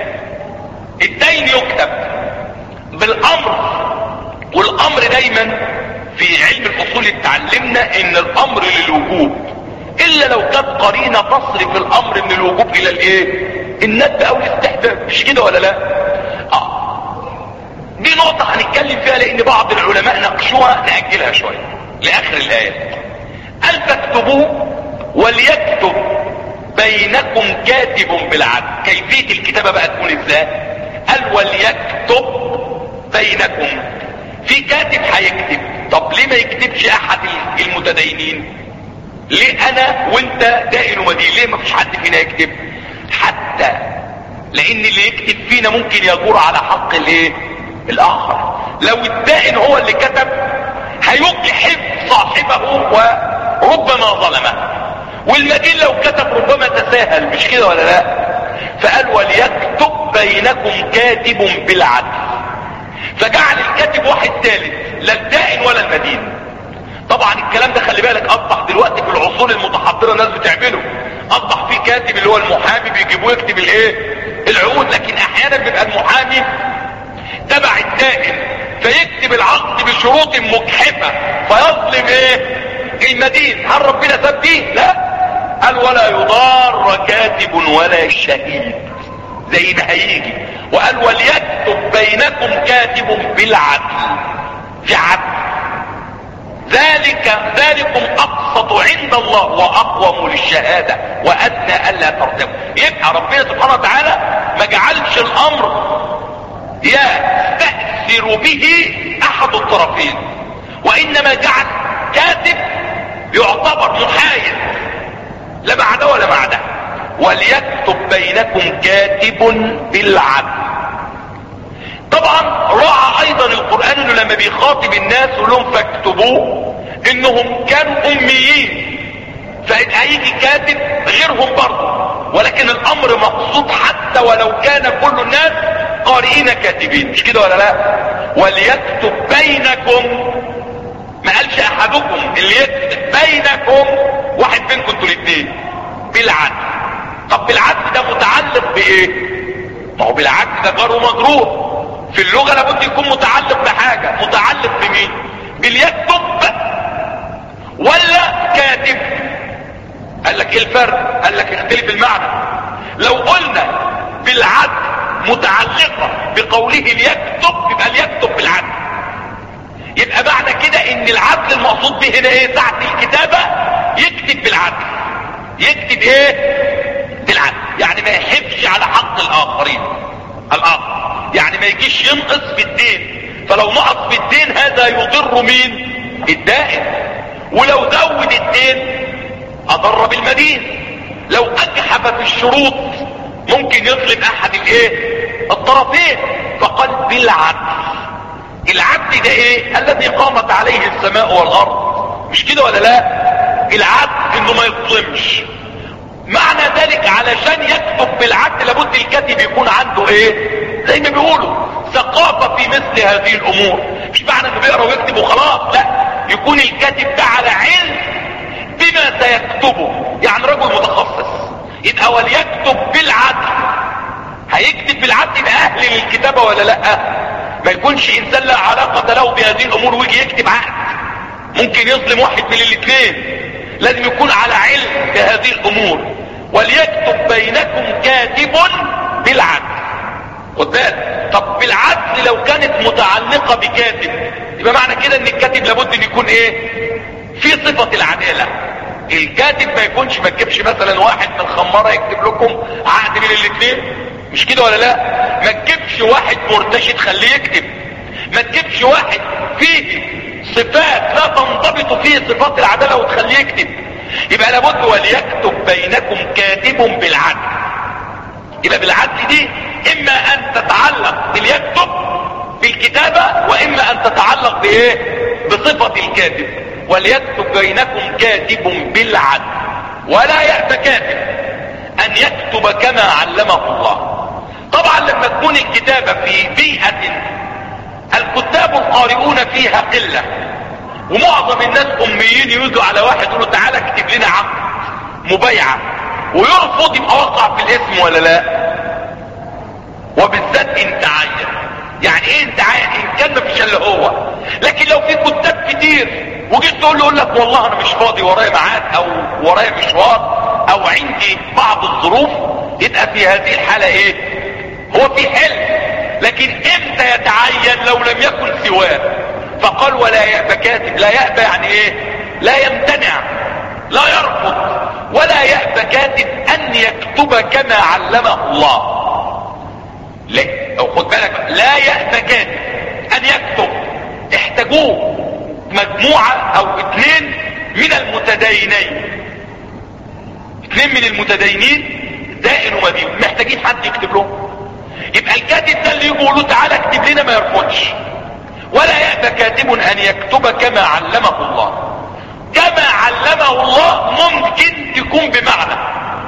الدين يكتب بالامر، والامر دايما في علم الاصول اتعلمنا ان الامر للوجوب الا لو كانت قرينه تصرف الامر من الوجوب الى الايه؟ الندب او الاستحباب، مش كده ولا لا؟ اه دي نقطه هنتكلم فيها لان بعض العلماء ناقشوها، ناجلها شويه لاخر الايه. قال فاكتبوا وليكتب بينكم كاتب بالعدل. كيفيه الكتابه بقى تكون ازاي؟ قال وليكتب بينكم، في كاتب هيكتب. طب ليه ما يكتبش احد المتدينين؟ ليه انا وانت دائن ومدين؟ ليه ما فيش حد فينا يكتب؟ حتى لان اللي يكتب فينا ممكن يجور على حق الايه؟ الاخر. لو الدائن هو اللي كتب هيجحف صاحبه وربما ظلمه، والمدين لو كتب ربما تساهل، مش كده ولا لا؟ فقال وليكتب بينكم كاتب بالعدل، فجعل الكاتب واحد ثالث، لا الدائن ولا المدين. طبعا الكلام ده خلي بالك اصبح دلوقتي في العصور المتحضره الناس بتعمله، اصبح في كاتب اللي هو المحامي بيجيبوه يكتب الايه؟ العقود. لكن احيانا بيبقى المحامي تبع الدائن فيكتب العقد بشروط مجحفه فيظلم ايه؟ المدين. هل ربنا ساب دي؟ لا، قال ولا يضار كاتب ولا شهيد زي ما هيجي. وقال وليكتب بينكم كاتب بالعدل، في عدل. ذلك ذلكم اقسط عند الله واقوم للشهاده وادنى الا ترتبوا. يبقى ربنا سبحانه وتعالى ما جعلش الامر يستأثر به احد الطرفين، وانما جعل كاتب يعتبر محايد لا مع ده ولا مع ده. وليكتب بينكم كاتب بالعدل. طبعا راعى ايضا القرآن انه لما بيخاطب الناس يقول لهم فاكتبوه انهم كانوا اميين، فهيجي كاتب غيرهم برضه، ولكن الامر مقصود حتى ولو كان كل الناس قارئين كاتبين، مش كده ولا لا؟ وليكتب بينكم، ما قالش احدكم اللي يكتب، بينكم واحد بينكم انتوا الاثنين بالعدل. طب بالعدل ده متعلق بايه؟ ما هو بالعدل ده جار ومجرور في اللغة، لابد يكون متعلق بحاجة. متعلق بمين؟ باليكتب ولا كاتب؟ قال لك ايه الفرق؟ قال لك اختلف المعنى. لو قلنا بالعدل متعلقة بقوله ليكتب يبقى ليكتب بالعدل، يبقى معنى كده ان العدل المقصود به هنا ايه؟ ساعة الكتابة يكتب بالعدل. يكتب ايه؟ بالعدل، يعني ما يحبش على حق الاخرين الاخر، يعني ما يجيش ينقص بالدين. فلو نقص بالدين هذا يضر مين؟ الدائن. ولو زود الدين اضر بالمدين. لو اجحف في الشروط ممكن يظلم احد الايه؟ الطرفين. فقال بالعدل. العدل ده ايه؟ الذي قامت عليه السماء والارض، مش كده ولا لا؟ العدل انه ما يظلمش. معنى ذلك علشان يكتب بالعدل لابد الكاتب يكون عنده ايه؟ زي ما بيقولوا ثقافة في مثل هذه الامور. مش معنى انه بيقرا ويكتب وخلاص، لا، يكون الكاتب ده على علم بما سيكتبه، يعني رجل متخصص. يبقى وليكتب بالعدل، هيكتب بالعدل يبقى اهل للكتابة ولا لا؟ ما يكونش انسان لا علاقة له بهذه الامور ويجي يكتب عقد ممكن يظلم واحد من الاثنين. لازم يكون على علم بهذه الامور. وليكتب بينكم كاتب بالعدل. خد بالك، طب بالعدل لو كانت متعلقة بكاتب يبقى معنى كده ان الكاتب لابد ان يكون ايه؟ في صفة العدالة. الكاتب ما يكونش، ما تجيبش مثلا واحد من خمارة يكتب لكم عقد من الاثنين، مش كده ولا لا؟ ما تجيبش واحد مرتشد خليه يكتب، ما تجيبش واحد فيه صفات لا تنضبط فيه صفات العدالة وتخليه يكتب. يبقى لابد وليكتب بينكم كاتب بالعدل. يبقى بالعدل دي اما ان تتعلق باليكتب بالكتابة واما ان تتعلق بايه؟ بصفة الكاتب. وليكتب بينكم كاتب بالعدل ولا يأت كاتب ان يكتب كما علمه الله. طبعا لما تكون الكتابة في بيئة الكتاب القارئون فيها قلة ومعظم الناس اميين، يجوا على واحد يقولوا تعالى اكتب لنا عقد مبايعة ويرفض، يبقى وقع في الاسم ولا لا؟ وبالذات ان تعين. يعني ايه انت عايز ان كان مفيش الا هو. لكن لو في كتاب كتير وجيت تقول له يقول لك والله انا مش فاضي ورايا ميعاد او ورايا مشوار او عندي بعض الظروف، يبقى في هذه الحالة ايه؟ هو في حل. لكن امتى يتعين؟ لو لم يكن سواه. فقال ولا يأبى كاتب. لا يأبى يعني ايه؟ لا يمتنع، لا يرفض. ولا يأبى كاتب ان يكتب كما علمه الله. ليه؟ او خد بالك، لا يأبى كاتب ان يكتب. احتاجوه مجموعة او اثنين من المتدينين، اثنين من المتدينين دائن ومدين محتاجين حد يكتب لهم. يبقى الكاتب ده اللي يقول له تعالى اكتب لنا ما يرفضش. ولا يأبى كاتب ان يكتب كما علمه الله. كما علمه الله ممكن تكون بمعنى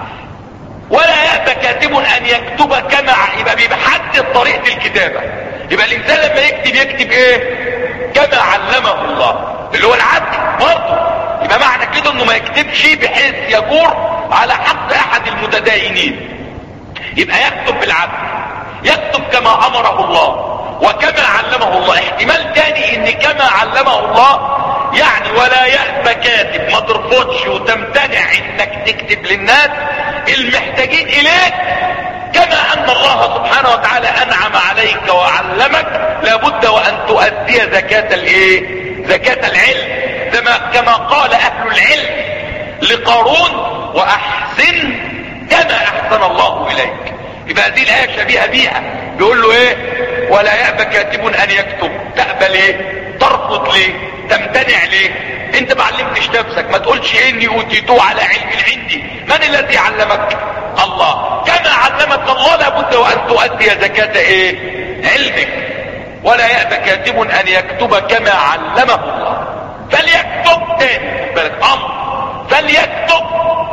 ولا يأبى كاتب ان يكتب كما، يبقى بيحدد طريقة الكتابة. يبقى الانسان لما يكتب يكتب ايه؟ كما علمه الله، اللي هو العدل برضه. يبقى معنى كده انه ما يكتبش بحيث يجور على حق احد المتدينين. يبقى يكتب بالعدل، يكتب كما امره الله وكما علمه الله. احتمال تاني ان كما علمه الله يعني ولا يأبى كاتب، ما ترفضش وتمتنع انك تكتب للناس المحتاجين اليك كما ان الله سبحانه وتعالى انعم عليك وعلمك. لابد وان تؤدي زكاة الايه؟ زكاة العلم. كما قال اهل العلم لقارون واحسن كما احسن الله اليك. يبقى هذه الايه شبيهه بيها. بيقول له ايه؟ ولا يأبى كاتب ان يكتب. تأبى ليه؟ ترفض ليه؟ تمتنع ليه؟ انت ما علمتش نفسك. ما تقولش اني اوتيته على علم عندي. من الذي علمك؟ الله. كما علمك الله لابد وان تؤدي زكاة ايه؟ علمك. ولا يأبى كاتب ان يكتب كما علمه الله. فليكتب تاني بالك امر، فليكتب.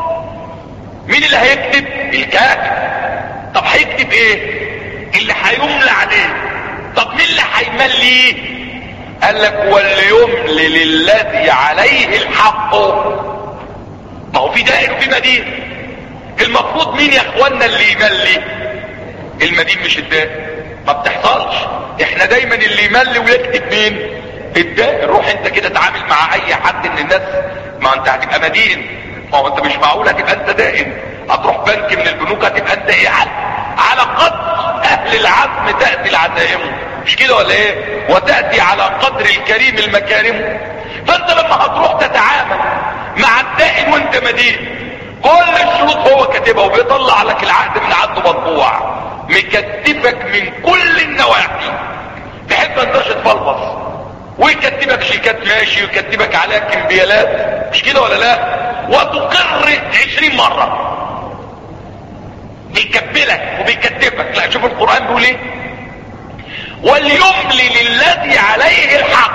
مين اللي هيكتب؟ الكاتب. طب هيكتب ايه؟ اللي هيملى عليه. طب مين اللي هيمليه؟ قال لك وليملي للذي عليه الحق. ما هو في دائر وفي مدين. المفروض مين يا اخوانا اللي يملي؟ المدين مش الدائر. ما بتحصلش. احنا دايما اللي يملي ويكتب مين؟ الدائر. روح انت كده تعامل مع اي حد من الناس، ما انت هتبقى مدين. ما هو انت مش معقول هتبقى انت دائن. هتروح بنك من البنوك هتبقى انت ايه؟ على على قدر اهل العزم تأتي العزائم، مش كده ولا ايه؟ وتأتي على قدر الكريم المكارم. فانت لما هتروح تتعامل مع الدائن وانت مدين، كل الشروط هو كاتبها وبيطلع لك العقد من عنده مطبوع، مكتفك من كل النواحي بحيث ما انتش تفلفص، ويكتبك شيكات ماشي ويكتبك عليها كمبيالات، مش كده ولا لا؟ وتقر عشرين مرة بيكبلك وبيكتفك. لا، شوف القرآن بيقول ايه؟ وليملي للذي عليه الحق.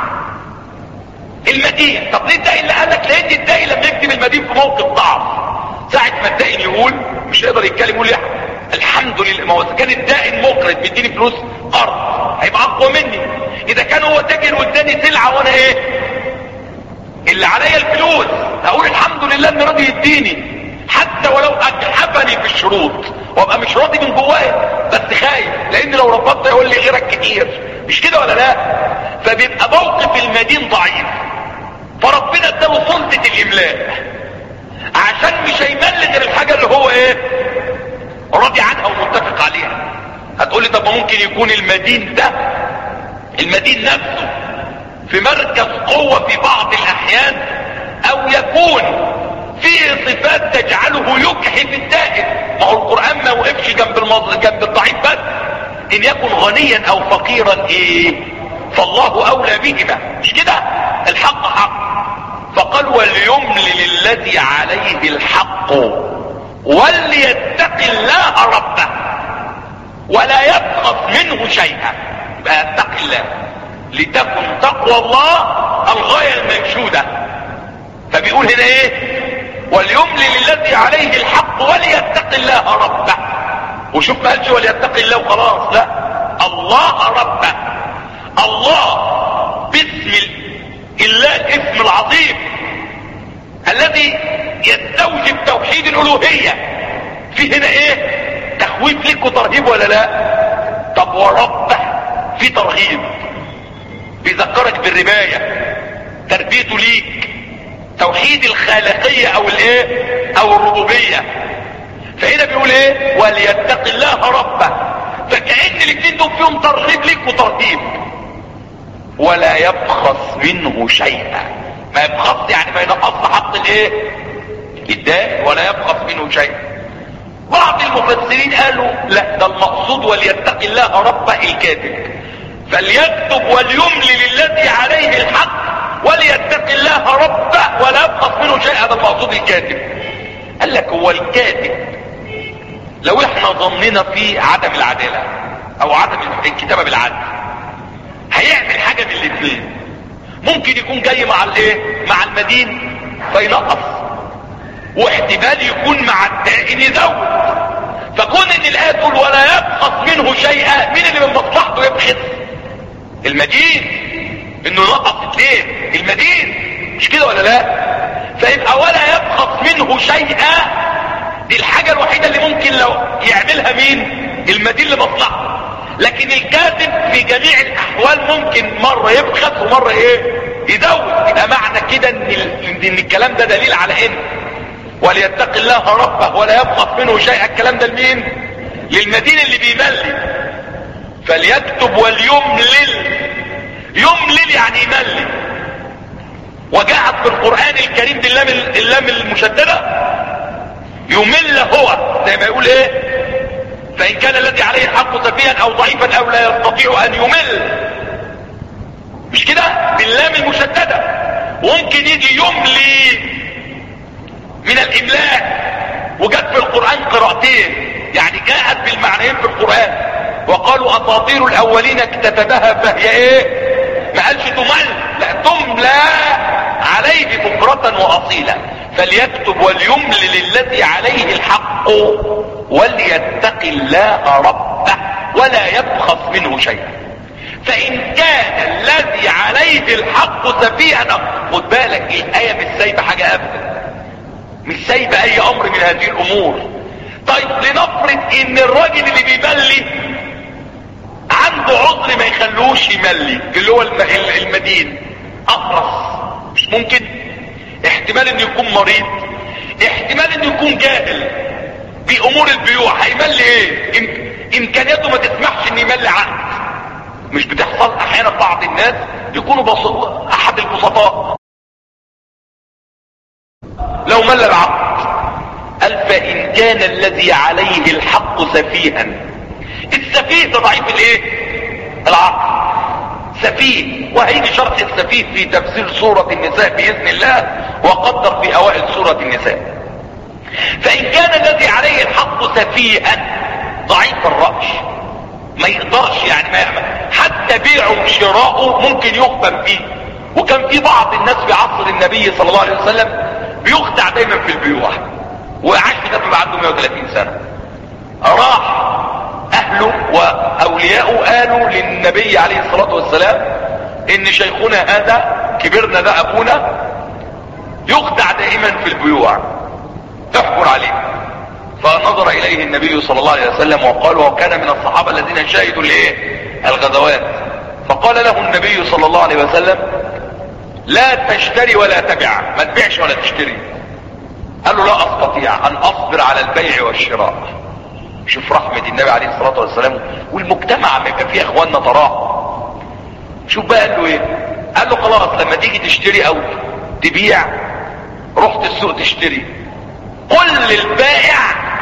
المدين. طب ليه الدائن اللي قال لك؟ لان الدائن لما يكتب المدين في موقف ضعف، ساعة ما الدائن يقول مش هيقدر يتكلم، يقول يا الحمد لله. ما هو اذا كان الدائن مقرض بيديني فلوس قرض هيبقى اقوى مني. اذا كان هو تاجر واداني سلعه وانا ايه اللي عليا الفلوس، هقول الحمد لله ان راضي يديني حتى ولو اجحفني في الشروط، وابقى مش راضي من جوايا بس خايف، لان لو رفضت يقول لي غيرك كتير، مش كده ولا لا؟ فبيبقى موقف المدين ضعيف، فربنا اداله سلطه الاملاء عشان مش هيمل غير الحاجه اللي هو ايه راضي عنها ومتفق عليها. هتقولي طب ممكن يكون المدين ده المدين نفسه في مركز قوة في بعض الاحيان، او يكون فيه صفات تجعله يجحف الدائن. ما هو القرآن ما وقفش جنب المض... جنب الضعيف بس، ان يكن غنيا او فقيرا ايه فالله اولى بهما، مش كده؟ الحق حق. فقال وليملي للذي عليه الحق وليتق الله ربه ولا يبخس منه شيئا. يبقى اتق الله، لتكن تقوى الله الغاية المنشودة. فبيقول هنا ايه؟ وليملي للذي عليه الحق وليتق الله ربه. وشوف ما قالش وليتق الله وخلاص، لا، الله ربه. الله باسم الله الاسم العظيم الذي يستوجب توحيد الالوهية. في هنا ايه؟ تخويف لك وترهيب ولا لا؟ طب وربه في ترغيب، بيذكرك بالرباية، تربيته ليك، توحيد الخالقية او الايه او الربوبية. فهنا بيقول ايه؟ وليتق الله ربه، فكأن الاثنين دول فيهم ترغيب ليك وترهيب. ولا يبخس منه شيئا، ما يبخس يعني ما ينقص حق الايه الدائم، ولا يبخس منه شيئا. بعض المفسرين قالوا لا، ده المقصود وليتق الله ربه الكاتب، فليكتب وليملي للذي عليه الحق وليتق الله ربه ولا يبخس منه شيئا، ده المقصود الكاتب. قال لك هو الكاتب لو احنا ظننا في عدم العدالة او عدم الكتابة بالعدل، هيعمل حاجة من الاثنين. ممكن يكون جاي مع الايه مع المدين فينقص، واحتمال يكون مع الدائن يزود. فكون ان الايه تقول ولا يبخس منه شيئا، مين اللي من مصلحته يبخس؟ المدين، انه ينقص اثنين، المدين، مش كده ولا لا؟ فيبقى ولا يبخس منه شيئا دي الحاجة الوحيدة اللي ممكن لو يعملها مين؟ المدين لمصلحته. لكن الكاتب في جميع الاحوال ممكن مرة يبخس ومرة ايه يزود. يبقى معنى كده ان, ان الكلام ده دليل على ان وليتق الله ربه ولا يبخس منه شيئا، الكلام ده لمين؟ للمدين اللي بيملي. فليكتب وليملل، يملل يعني يملي. وجاءت في القرآن الكريم باللام اللام المشددة يمل هو، زي ما يقول ايه؟ فإن كان الذي عليه الحق سفيها او ضعيفا او لا يستطيع ان يمل، مش كده؟ باللام المشددة. وممكن يجي يملي من الاملاء، وجت في القرآن قراءتين، يعني جاءت بالمعنيين في القرآن. وقالوا اساطير الاولين اكتتبها فهي ايه؟ ما قالش تمل، لا تملى عليه بكرة واصيلا. فليكتب وليملل للذي عليه الحق وليتق الله ربه ولا يبخس منه شيئا. فإن كان الذي عليه الحق سفيها، خد بالك الآية مش سايبة حاجة أبدا، مش سايبة أي أمر من هذه الأمور. طيب لنفرض إن الراجل اللي بيملي عنده عذر ما يخلوش يملي، اللي هو المدين أقرص، مش ممكن؟ احتمال انه يكون مريض، احتمال انه يكون جاهل بامور البيوع، هيملي ايه؟ إم... امكانياته ما تسمحش ان يملي عقد. مش بتحصل احيانا بعض الناس يكونوا بسط... احد البسطاء لو ملى العقد. قال فان كان الذي عليه الحق سفيها، السفيه ده ضعيف الايه؟ العقل، سفيه. وهيجي شرح السفيه في تفسير سورة النساء بإذن الله، وقدر في أوائل سورة النساء. فإن كان الذي عليه الحق سفيها ضعيف الرأي، ما يقدرش يعني ما يعمل، حتى بيعه وشراؤه ممكن يخبن فيه. وكان في بعض الناس في عصر النبي صلى الله عليه وسلم بيخدع دايما في البيوع، وعاش ده بيبقى عنده مئة وثلاثين سنة. راح اهله واولياءه قالوا للنبي عليه الصلاة والسلام ان شيخنا هذا كبرنا ده ابونا يخدع دائما في البيوع، احكر عليه. فنظر اليه النبي صلى الله عليه وسلم وقال، وكان من الصحابة الذين شهدوا الايه الغزوات، فقال له النبي صلى الله عليه وسلم لا تشتري ولا تبع، ما تبيعش ولا تشتري. قال له لا استطيع ان اصبر على البيع والشراء. شوف رحمة النبي عليه الصلاة والسلام، والمجتمع ما يبقى فيه اخواننا تراه. شوف بقى قال له ايه؟ قال له خلاص لما تيجي تشتري او تبيع، رحت السوق تشتري، قل للبائع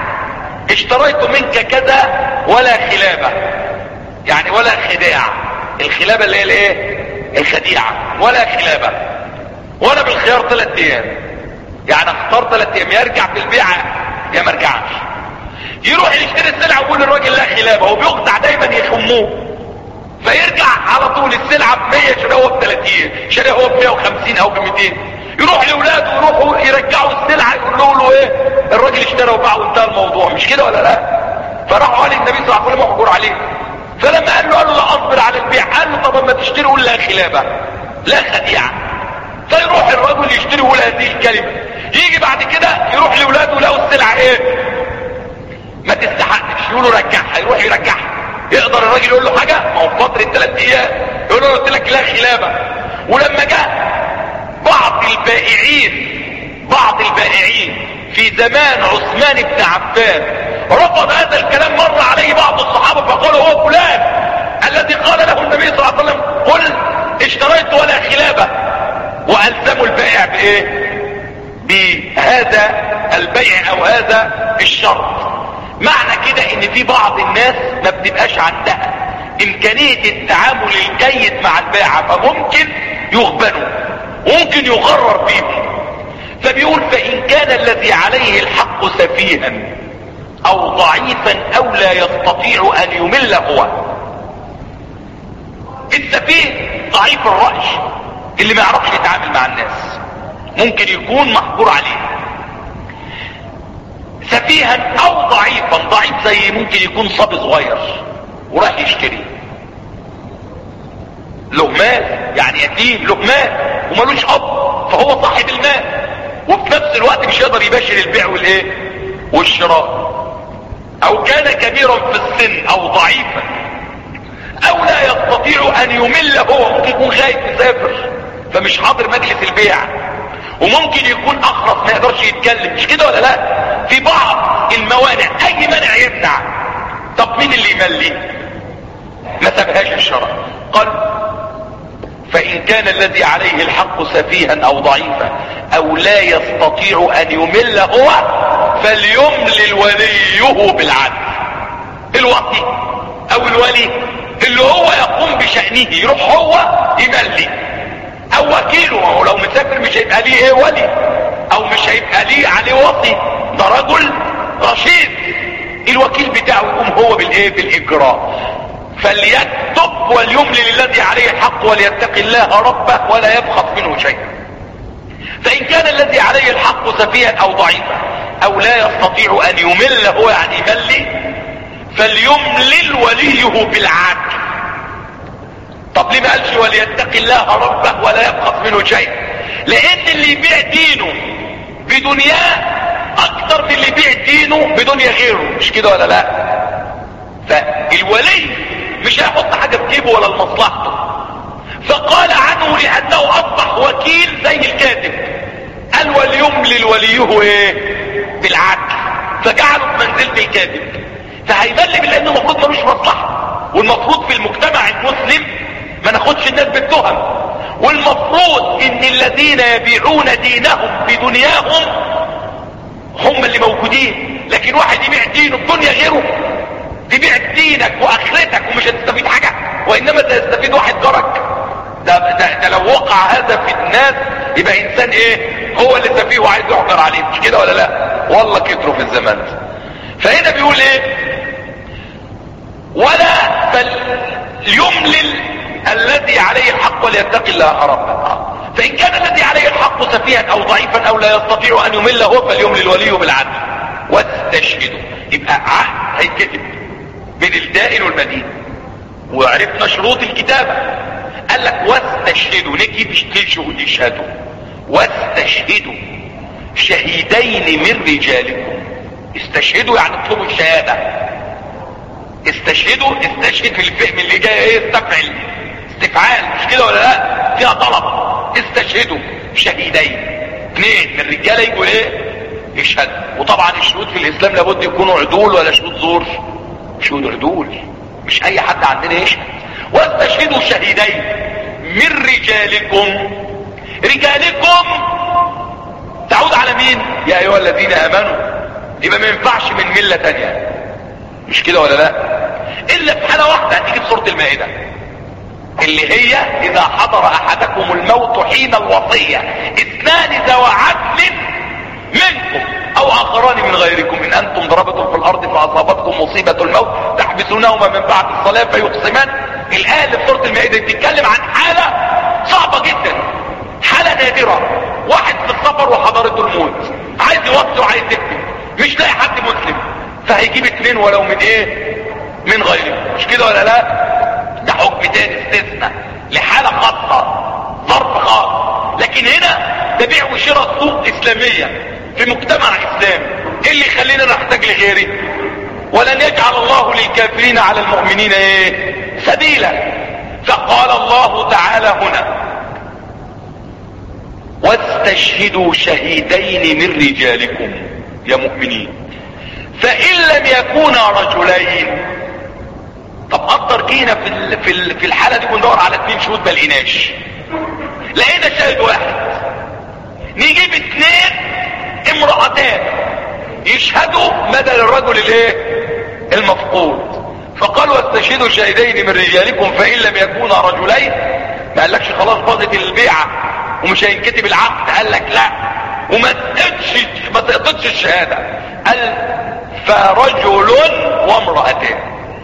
اشتريت منك كذا ولا خلابة، يعني ولا خداع. الخلابة اللي هي الايه؟ الخديعة. ولا خلابة، ولا بالخيار ثلاث ايام، يعني اختار ثلاث ايام، يرجع في البيع يا ما رجعش. يروح يشتري السلعة ويقول للراجل لا خلابة، هو بيخدع دايما يخموه، فيرجع على طول السلعة ب مية شراها هو ب ثلاثين، شراها هو ب مية وخمسين او ب مئتين. يروح لاولاده يروحوا يرجعوا السلعة يقولوا له ايه؟ الراجل اشترى وباع وانتهى الموضوع، مش كده ولا لا؟ فراحوا قال النبي صلى الله عليه وسلم محجور عليه. فلما قال له قال له لا اصبر على البيع، قال له طب اما تشتري قول لا خلابة لا خديعة. فيروح الرجل يشتري ويقول هذه الكلمة، يجي بعد كده يروح لاولاده يلاقوا السلعة ايه؟ ما تستحقش، يقولوا رجعها، يروح يرجعها. يقدر الراجل يقول له حاجة؟ ما هو في فترة ثلاث ايام يقول له قلت لك لا خلافة. ولما جاء بعض البائعين بعض البائعين في زمان عثمان بن عفان رفض هذا الكلام، مر عليه بعض الصحابة فقالوا هو فلان الذي قال له النبي صلى الله عليه وسلم قل اشتريت ولا خلافة، والزموا البائع بايه؟ بهذا البيع او هذا الشرط. معنى كده ان في بعض الناس ما بتبقاش عندها امكانية التعامل الجيد مع البائع، فممكن يغبنوا وممكن يغرر فيهم. فبيقول فان كان الذي عليه الحق سفيها او ضعيفا او لا يستطيع ان يمل هو. السفيه ضعيف الرأي اللي ما يعرفش يتعامل مع الناس، ممكن يكون محجور عليه. سفيها او ضعيفا، ضعيف زي ممكن يكون صبي صغير وراح يشتري، له مال يعني يتيم، له مال ومالوش اب فهو صاحب المال، وفي نفس الوقت مش يقدر يباشر البيع والايه والشراء. او كان كبيرا في السن او ضعيفا او لا يستطيع ان يمل هو، ممكن يكون خايف يسافر فمش حاضر مجلس البيع، وممكن يكون اخرس ما يقدرش يتكلم، مش كده ولا لا؟ في بعض الموانع، اي منع يمنع. طب مين اللي يملي؟ ما سابهاش الشرع. قال فان كان الذي عليه الحق سفيها او ضعيفا او لا يستطيع ان يمل هو فليملل وليه بالعدل. الوقت او الولي اللي هو يقوم بشأنه يروح هو يملي، او وكيله، هو لو مسافر مش هيبقى ليه ايه ولي، او مش هيبقى ليه عليه وصي، ده رجل رشيد، الوكيل بتاعه يقوم هو بالايه بالاجراء. فليكتب وليملل الذي عليه الحق وليتقي الله ربه ولا يبخس منه شيئا. فان كان الذي عليه الحق سفيها او ضعيفا او لا يستطيع ان يمل هو يعني يملي فليملل وليه بالعدل. طب ليه ما قالش وليتقي الله ربه ولا يبخس منه شيئا؟ لان اللي يبيع دينه بدنياه اكتر من اللي يبيع دينه بدنيا غيره، مش كده ولا لا؟ فالولي مش هيحط حاجة في جيبه ولا لمصلحته، فقال عنه لانه اصبح وكيل زي الكاتب، قال وليملل وليه ايه بالعدل، فجعله في منزلة الكاتب. فهيمل لانه المفروض ملوش مصلحة، والمفروض في المجتمع المسلم ما ناخدش الناس بالتهم، والمفروض ان الذين يبيعون دينهم بدنياهم هم اللي موجودين. لكن واحد يبيع دينه بدنيا غيره، تبيع دينك واخرتك ومش هتستفيد حاجة، وانما تستفيد واحد جارك. ده, ده, ده لو وقع هذا في الناس يبقى انسان ايه هو اللي سفيه وعايز يحضر عليه، مش كده ولا لا؟ والله كتروا في الزمان ده. فهنا بيقول ايه ولا بل يملل الذي عليه الحق وليتقي الله ربه. فان كان الذي عليه الحق سفيها او ضعيفا او لا يستطيع ان يمل هو فليملل وليه بالعدل واستشهدوا. يبقى عهد هيتكتب بين الدائن والمدين، وعرفنا شروط الكتابة. قال لك واستشهدوا، نجيب اتنين شهود يشهدوا، واستشهدوا شهيدين من رجالكم. استشهدوا يعني اطلبوا الشهادة. استشهدوا، استشهد في الفهم اللي جاي ايه استفعل، استفعال، مش كده ولا لا؟ فيها طلب. استشهدوا شهيدين، اثنين من الرجاله يجوا ايه يشهدوا. وطبعا الشهود في الاسلام لابد يكونوا عدول ولا شهود زور؟ شهود عدول، مش اي حد عندنا يشهد. واستشهدوا شهيدين من رجالكم. رجالكم تعود على مين؟ يا ايها الذين امنوا. يبقى ما ينفعش من مله تانيه، مش كده ولا لا؟ الا في حاله واحده هتيجي في سوره المائده، اللي هي اذا حضر احدكم الموت حين الوصيه اثنان ذوى عدل منكم او اخران من غيركم ان انتم ضربتم في الارض فاصابتكم مصيبه الموت تحبسونهما من بعد الصلاه فيقسمان. الايه اللي في سوره المائده بتتكلم عن حاله صعبه جدا، حاله نادره. واحد في السفر وحضرته الموت، عايز يوصي وعايز يكتب، مش لاقي حد مسلم، فهيجيب اتنين ولو من ايه من غيره، مش كده ولا لا؟ ده حكم تاني استثناء لحاله خاصه، ظرف خاص. لكن هنا ده بيع وشراء سوق اسلاميه في مجتمع اسلامي، ايه اللي يخلينا نحتاج لغيري؟ ولن يجعل الله للكافرين على المؤمنين ايه سبيلا. فقال الله تعالى هنا واستشهدوا شهيدين من رجالكم يا مؤمنين فإن لم يكونا رجلين. طب قدر جينا في في في الحالة دي بندور على اتنين شهود ما لقيناش، لقينا شاهد واحد، نجيب اتنين امرأتان يشهدوا بدل الرجل الايه المفقود. فقالوا واستشهدوا شهيدين من رجالكم فإن لم يكونا رجلين. ما قالكش خلاص باظت البيعة ومش هينكتب العقد، قال لك لا وما تقدش ما تقدش الشهادة، قال فرجل وامرأتان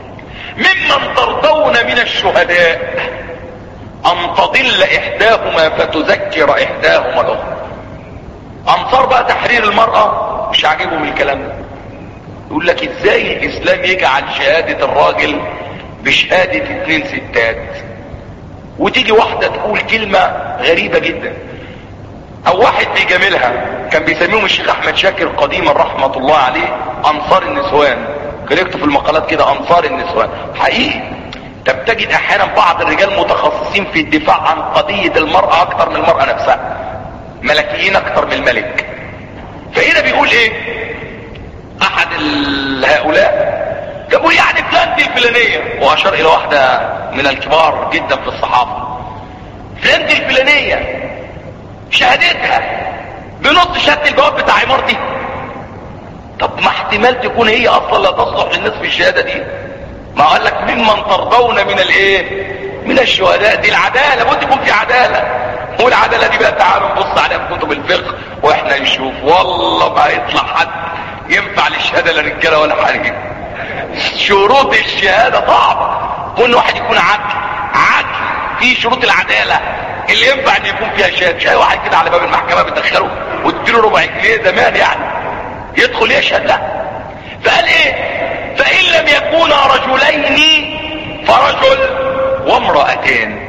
ممن ترضون من الشهداء ان تضل احداهما فتذكر احداهما الاخرى. انصار بقى تحرير المرأة مش عاجبهم الكلام ده، يقول لك ازاي الاسلام يجعل شهادة الراجل بشهادة اتنين ستات، وتيجي واحدة تقول كلمة غريبة جدا او واحد بيجاملها. كان بيسميهم الشيخ احمد شاكر قديما رحمة الله عليه انصار النسوان، كان يكتب في المقالات كده انصار النسوان. حقيقي طب تجد احيانا بعض الرجال متخصصين في الدفاع عن قضية المرأة اكتر من المرأة نفسها، ملكيين اكتر من الملك. فهنا بيقول ايه احد هؤلاء جابوا يعني فلان دي الفلانية، واشار الى واحدة من الكبار جدا في الصحافة، فلان دي الفلانية شهادتها بنص شهادة الجواب بتاع عمارتي. طب ما احتمال تكون هي اصلا لا تصلح للنصف الشهادة دي. ما قال لك ممن ترضون من الايه من الشهداء. دي العدالة، لابد يكون في عدالة، والعدالة دي بقى تعالوا نبص عليها في كتب الفقه واحنا نشوف والله ما يطلع حد ينفع للشهادة لا رجاله ولا حريم. شروط الشهادة صعبة، كل واحد يكون عدل عدل في شروط العدالة اللي ينفع ان يكون فيها شهادة. شاي واحد كده على باب المحكمة بتدخله وتديله ربع جنيه زمان يعني يدخل يشهد له. فقال ايه فإن لم يكونا رجلين فرجل وامرأتان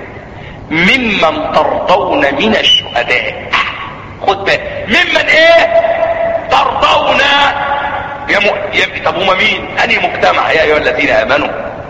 ممن ترضون من الشهداء. خد بالك ممن ايه ترضون يا م... يا... طب هما مين؟ انهي مجتمع يا ايها الذين امنوا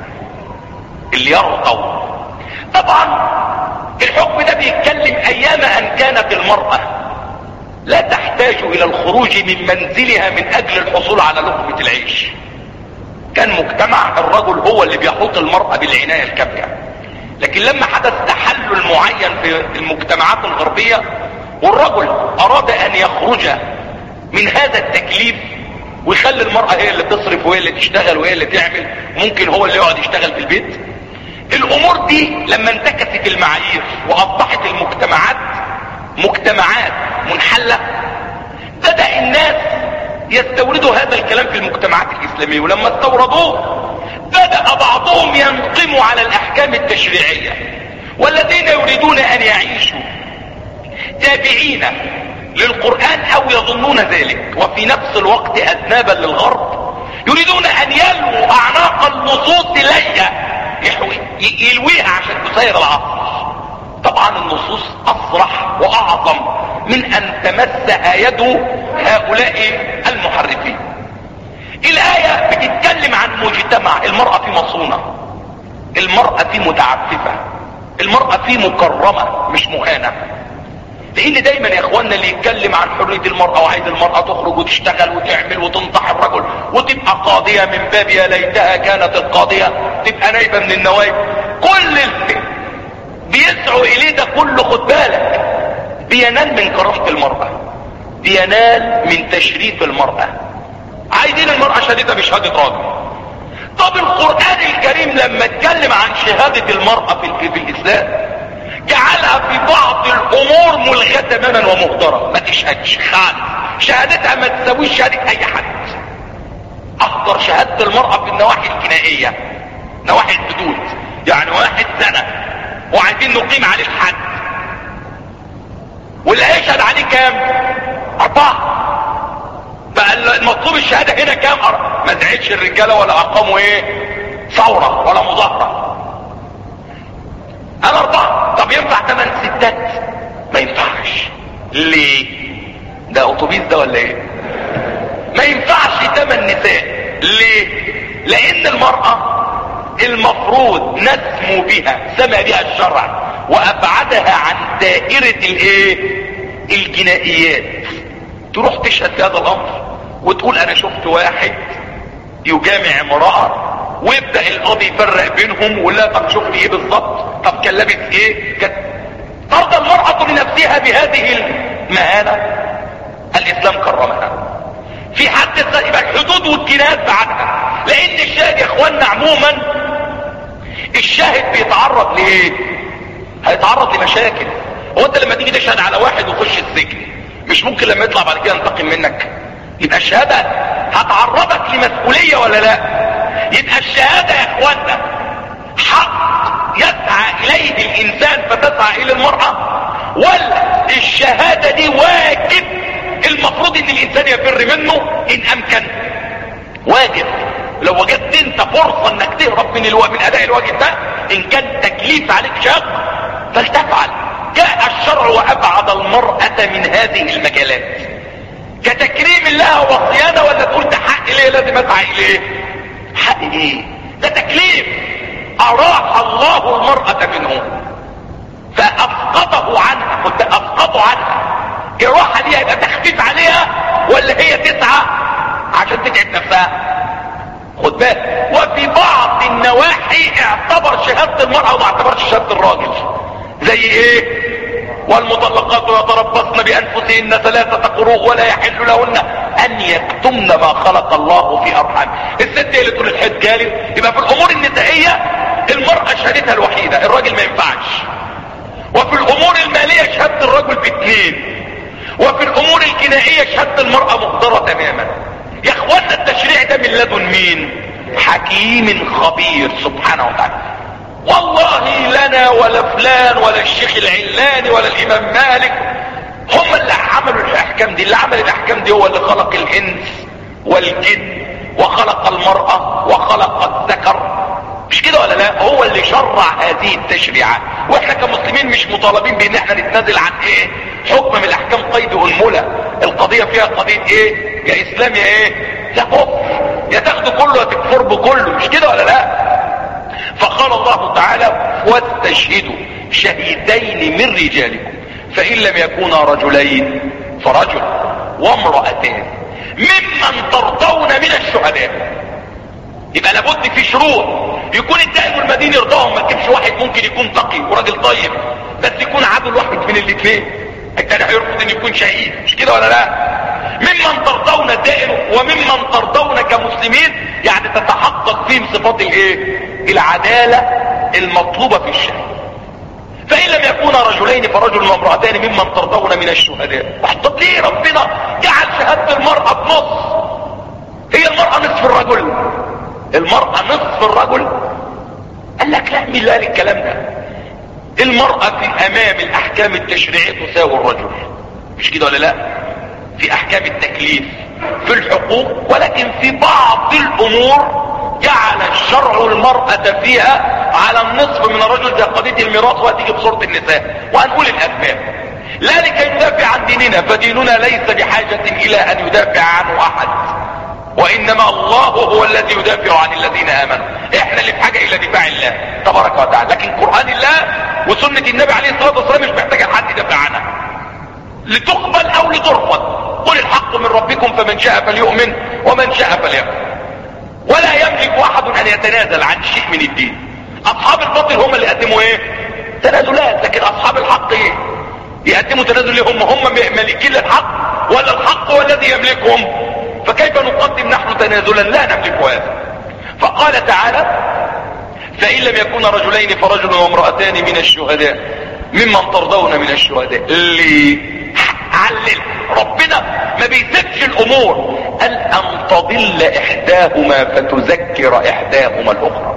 اللي يرضوا؟ طبعا الحكم ده بيتكلم ايام ان كانت المرأة لا تحتاج الى الخروج من منزلها من اجل الحصول على لقمة العيش. كان مجتمع الرجل هو اللي بيحوط المرأة بالعناية الكافية. لكن لما حدث تحلل معين في المجتمعات الغربية والرجل اراد ان يخرج من هذا التكليف ويخلي المرأة هي اللي تصرف وهي اللي تشتغل وهي اللي تعمل، ممكن هو اللي يقعد يشتغل في البيت. الامور دي لما انتكست المعايير واصبحت المجتمعات مجتمعات منحلة، بدأ الناس يستوردوا هذا الكلام في المجتمعات الاسلامية، ولما استوردوه بدأ بعضهم ينقموا على الاحكام التشريعية، والذين يريدون ان يعيشوا تابعين للقرآن او يظنون ذلك وفي نفس الوقت اذنابا للغرب يريدون ان يلووا اعناق النصوص ليا يلويها عشان تسير العصر. طبعا النصوص اصرح واعظم من ان تمسها يد هؤلاء المحرفين. الآية بتتكلم عن مجتمع المرأة فيه مصونة، المرأة فيه متعففة، المرأة فيه مكرمة مش مهانة. لان دايما يا اخواننا اللي يتكلم عن حرية المرأة وعايز المرأة تخرج وتشتغل وتعمل وتنطح الرجل وتبقى قاضية من باب يا ليتها كانت القاضية، تبقى نايبة من النوايب، كل اللي بيسعوا اليه ده كله خد بالك بينال من كرامة المرأة، بينال من تشريف المرأة. عايزين المرأة شهادتها بشهادة راجل. طب القرآن الكريم لما اتكلم عن شهادة المرأة في, في الاسلام جعلها في بعض الامور ملغية تماما ومهدرة، ما تشهدش خالص، شهادتها ما تساويش شهادة اي حد. احضر شهادة المرأة في النواحي الجنائية، نواحي الحدود، يعني واحد سنة وعايزين نقيم عليه الحد، واللي هيشهد عليه كام؟ اربعة. بقى المطلوب الشهادة هنا كام؟ ما زعلش الرجالة ولا اقاموا ايه ثورة ولا مظاهرة، انا اربعة. طب ينفع تمن ستات؟ ما ينفعش. ليه؟ ده اتوبيس ده ولا ايه؟ ما ينفعش تمن نساء. ليه؟ لان المرأة المفروض نسمو بها، سمى بها الشرع وابعدها عن دائرة الايه؟ الجنائيات. تروح تشهد في هذا الامر وتقول انا شفت واحد يجامع امرأة، ويبدأ القاضي يفرق بينهم ويقول لها طب شوفي ايه بالظبط، طب كان لابس ايه، كانت ترضى المرأة لنفسها بهذه المهانة؟ الاسلام كرمها. في حد يبقى الحدود والجنايات بعدها، لان الشاهد يا اخوانا عموما الشاهد بيتعرض لايه؟ هيتعرض لمشاكل. هو انت لما تيجي تشهد على واحد ويخش السجن مش ممكن لما يطلع بعد كده ينتقم منك؟ يبقى الشهادة هتعرضك لمسؤولية ولا لا؟ يبقى الشهادة يا اخوانا حق يسعى اليه الانسان فتسعى الى المرأة، ولا الشهادة دي واجب المفروض ان الانسان يفر منه ان امكن؟ واجب. لو وجدت انت فرصة انك تهرب من الو... من اداء الواجب ده، ان كان تكليف عليك شاق فلتفعل. جاء الشرع وابعد المرأة من هذه المجالات كتكريم لها وصيانة، ولا تقول ده حق ليه لازم اسعى اليه؟ حق ايه؟ ده تكليف اراح الله المرأة منه فاسقطه عنها، قلت اسقطه عنها. الراحة دي هيبقى تخفيف عليها ولا هي تسعى عشان تتعب نفسها؟ خد بالك. وفي بعض النواحي اعتبر شهادة المرأة وما اعتبرش شهادة الراجل. زي ايه؟ والمطلقات يتربصن بانفسهن ثلاثة قروء ولا يحل لهن ان يكتمن ما خلق الله في ارحام. الست هي اللي تقول الحد جالي. يبقى في الامور النسائية المرأة شهادتها الوحيدة، الراجل ما ينفعش. وفي الامور المالية شهادة الرجل باثنين. وفي الامور الجنائية شهادة المرأة مقدرة تماما. يا اخوانا التشريع ده من لدن مين؟ حكيم خبير سبحانه وتعالى. والله لنا ولا فلان ولا الشيخ العلاني ولا الامام مالك هم اللي عملوا الاحكام دي. اللي عمل الاحكام دي هو اللي خلق الانس والجن وخلق المرأة وخلق الذكر، مش كده ولا لا؟ هو اللي شرع هذه التشريعات، واحنا كمسلمين مش مطالبين بان احنا نتنازل عن ايه؟ حكم من الاحكام قيد انملة. القضية فيها قضية ايه؟ يا اسلام يا ايه؟ يا كفر، يا تاخده كله يا تكفر بكله، مش كده ولا لا؟ فقال الله تعالى واستشهدوا شهيدين من رجالكم فان لم يكونا رجلين فرجل وامرأتان ممن ترضون من الشهداء. يبقى لابد في شروط يكون الدائم والمدين يرضاهم. ما تجيبش واحد ممكن يكون تقي وراجل طيب بس يكون عدل واحد من الاثنين، التاني هيرفض ان يكون شهيد، مش كده ولا لا؟ ممن ترضون الدائم وممن ترضون كمسلمين، يعني تتحقق فيهم صفات الايه؟ العدالة المطلوبة في الشهادة. فان لم يكونا رجلين فرجل وامرأتان ممن ترضون من الشهداء. طب ليه ربنا جعل شهادة المرأة بنص؟ هي المرأة نصف الرجل؟ المرأة نصف الرجل؟ قال لك لا، مين اللي قال الكلام ده؟ المرأة في امام الاحكام التشريعية تساوي الرجل، مش كده ولا لا؟ في احكام التكليف في الحقوق، ولكن في بعض الامور جعل الشرع المرأة فيها على النصف من الرجل، زي قضية الميراث وهتيجي بصورة النساء وهنقول الاسباب. لا لكي ندافع عن ديننا، فديننا ليس بحاجة الى ان يدافع عنه احد، وانما الله هو الذي يدافع عن الذين امنوا. احنا اللي في حاجة الى دفاع الله تبارك وتعالى، لكن قرآن الله وسنة النبي عليه الصلاة والسلام مش محتاجة حد يدافع عنها لتقبل او لترفض. قل الحق من ربكم فمن شاء فليؤمن ومن شاء فليكفر. ولا يملك احد ان يتنازل عن شيء من الدين. اصحاب الباطل هم اللي يقدموا ايه؟ تنازلات، لكن اصحاب الحق ايه؟ يقدموا تنازل ليه؟ هم هم مالكين للحق ولا الحق هو الذي يملكهم؟ فكيف نقدم نحن تنازلا؟ لا نملك هذا. فقال تعالى فان لم يكون رجلين فرجل وامرأتان من الشهداء ممن ترضون من الشهداء. اللي علل ربنا ما بيسيبش الامور، قال ان تضل احداهما فتذكر احداهما الاخرى.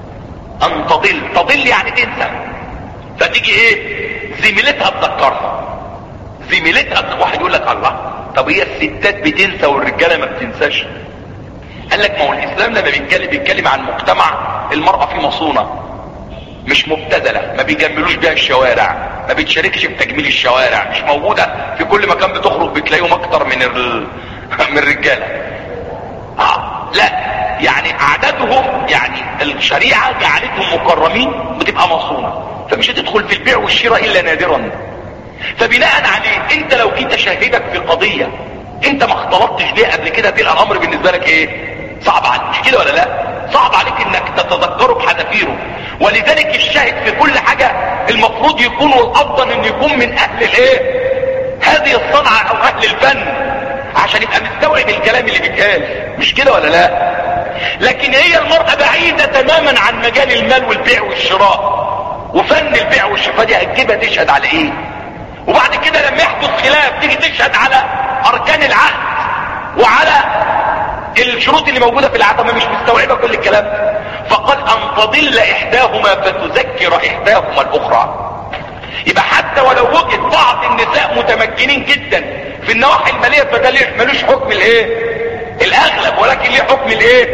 ان تضل، تضل يعني تنسى، فتيجي ايه؟ زميلتها تذكرها. زميلتها، واحد يقول لك الله طب هي الستات بتنسى والرجاله ما بتنساش؟ قال لك ما هو الاسلام لما بيتكلم بيتكلم عن مجتمع المرأة فيه مصونة مش مبتذلة، ما بيجملوش بيها الشوارع، ما بتشاركش في تجميل الشوارع، مش موجودة في كل مكان بتخرج بتلاقيهم اكتر من ال... من الرجالة. اه لا، يعني عددهم، يعني الشريعة جعلتهم مكرمين بتبقى مصونة، فمش هتدخل في البيع والشراء الا نادرا. فبناء عليه انت لو جيت شاهدك في قضية انت ما اختلطتش بيها قبل كده، تلقى الامر بالنسبة لك ايه؟ صعب عليك، مش كده ولا لا؟ صعب عليك انك تتذكره بحذافيره. ولذلك الشاهد في كل حاجة المفروض يكون، والافضل انه يكون من اهل الايه؟ هذه الصنعة او اهل الفن، عشان يبقى مستوعب الكلام اللي بيتقال، مش كده ولا لا؟ لكن هي المرأة بعيدة تماما عن مجال المال والبيع والشراء وفن البيع والشراء، دي هتجيبها تشهد على ايه؟ وبعد كده لما يحدث خلاف تيجي تشهد على اركان العقد وعلى الشروط اللي موجودة في العقد، ما مش مستوعبة كل الكلام. فقد ان تضل احداهما فتذكر احداهما الاخرى. يبقى حتى ولو وجد بعض النساء متمكنين جدا في النواحي المالية فده ملوش حكم الايه؟ الاغلب، ولكن ليه حكم الايه؟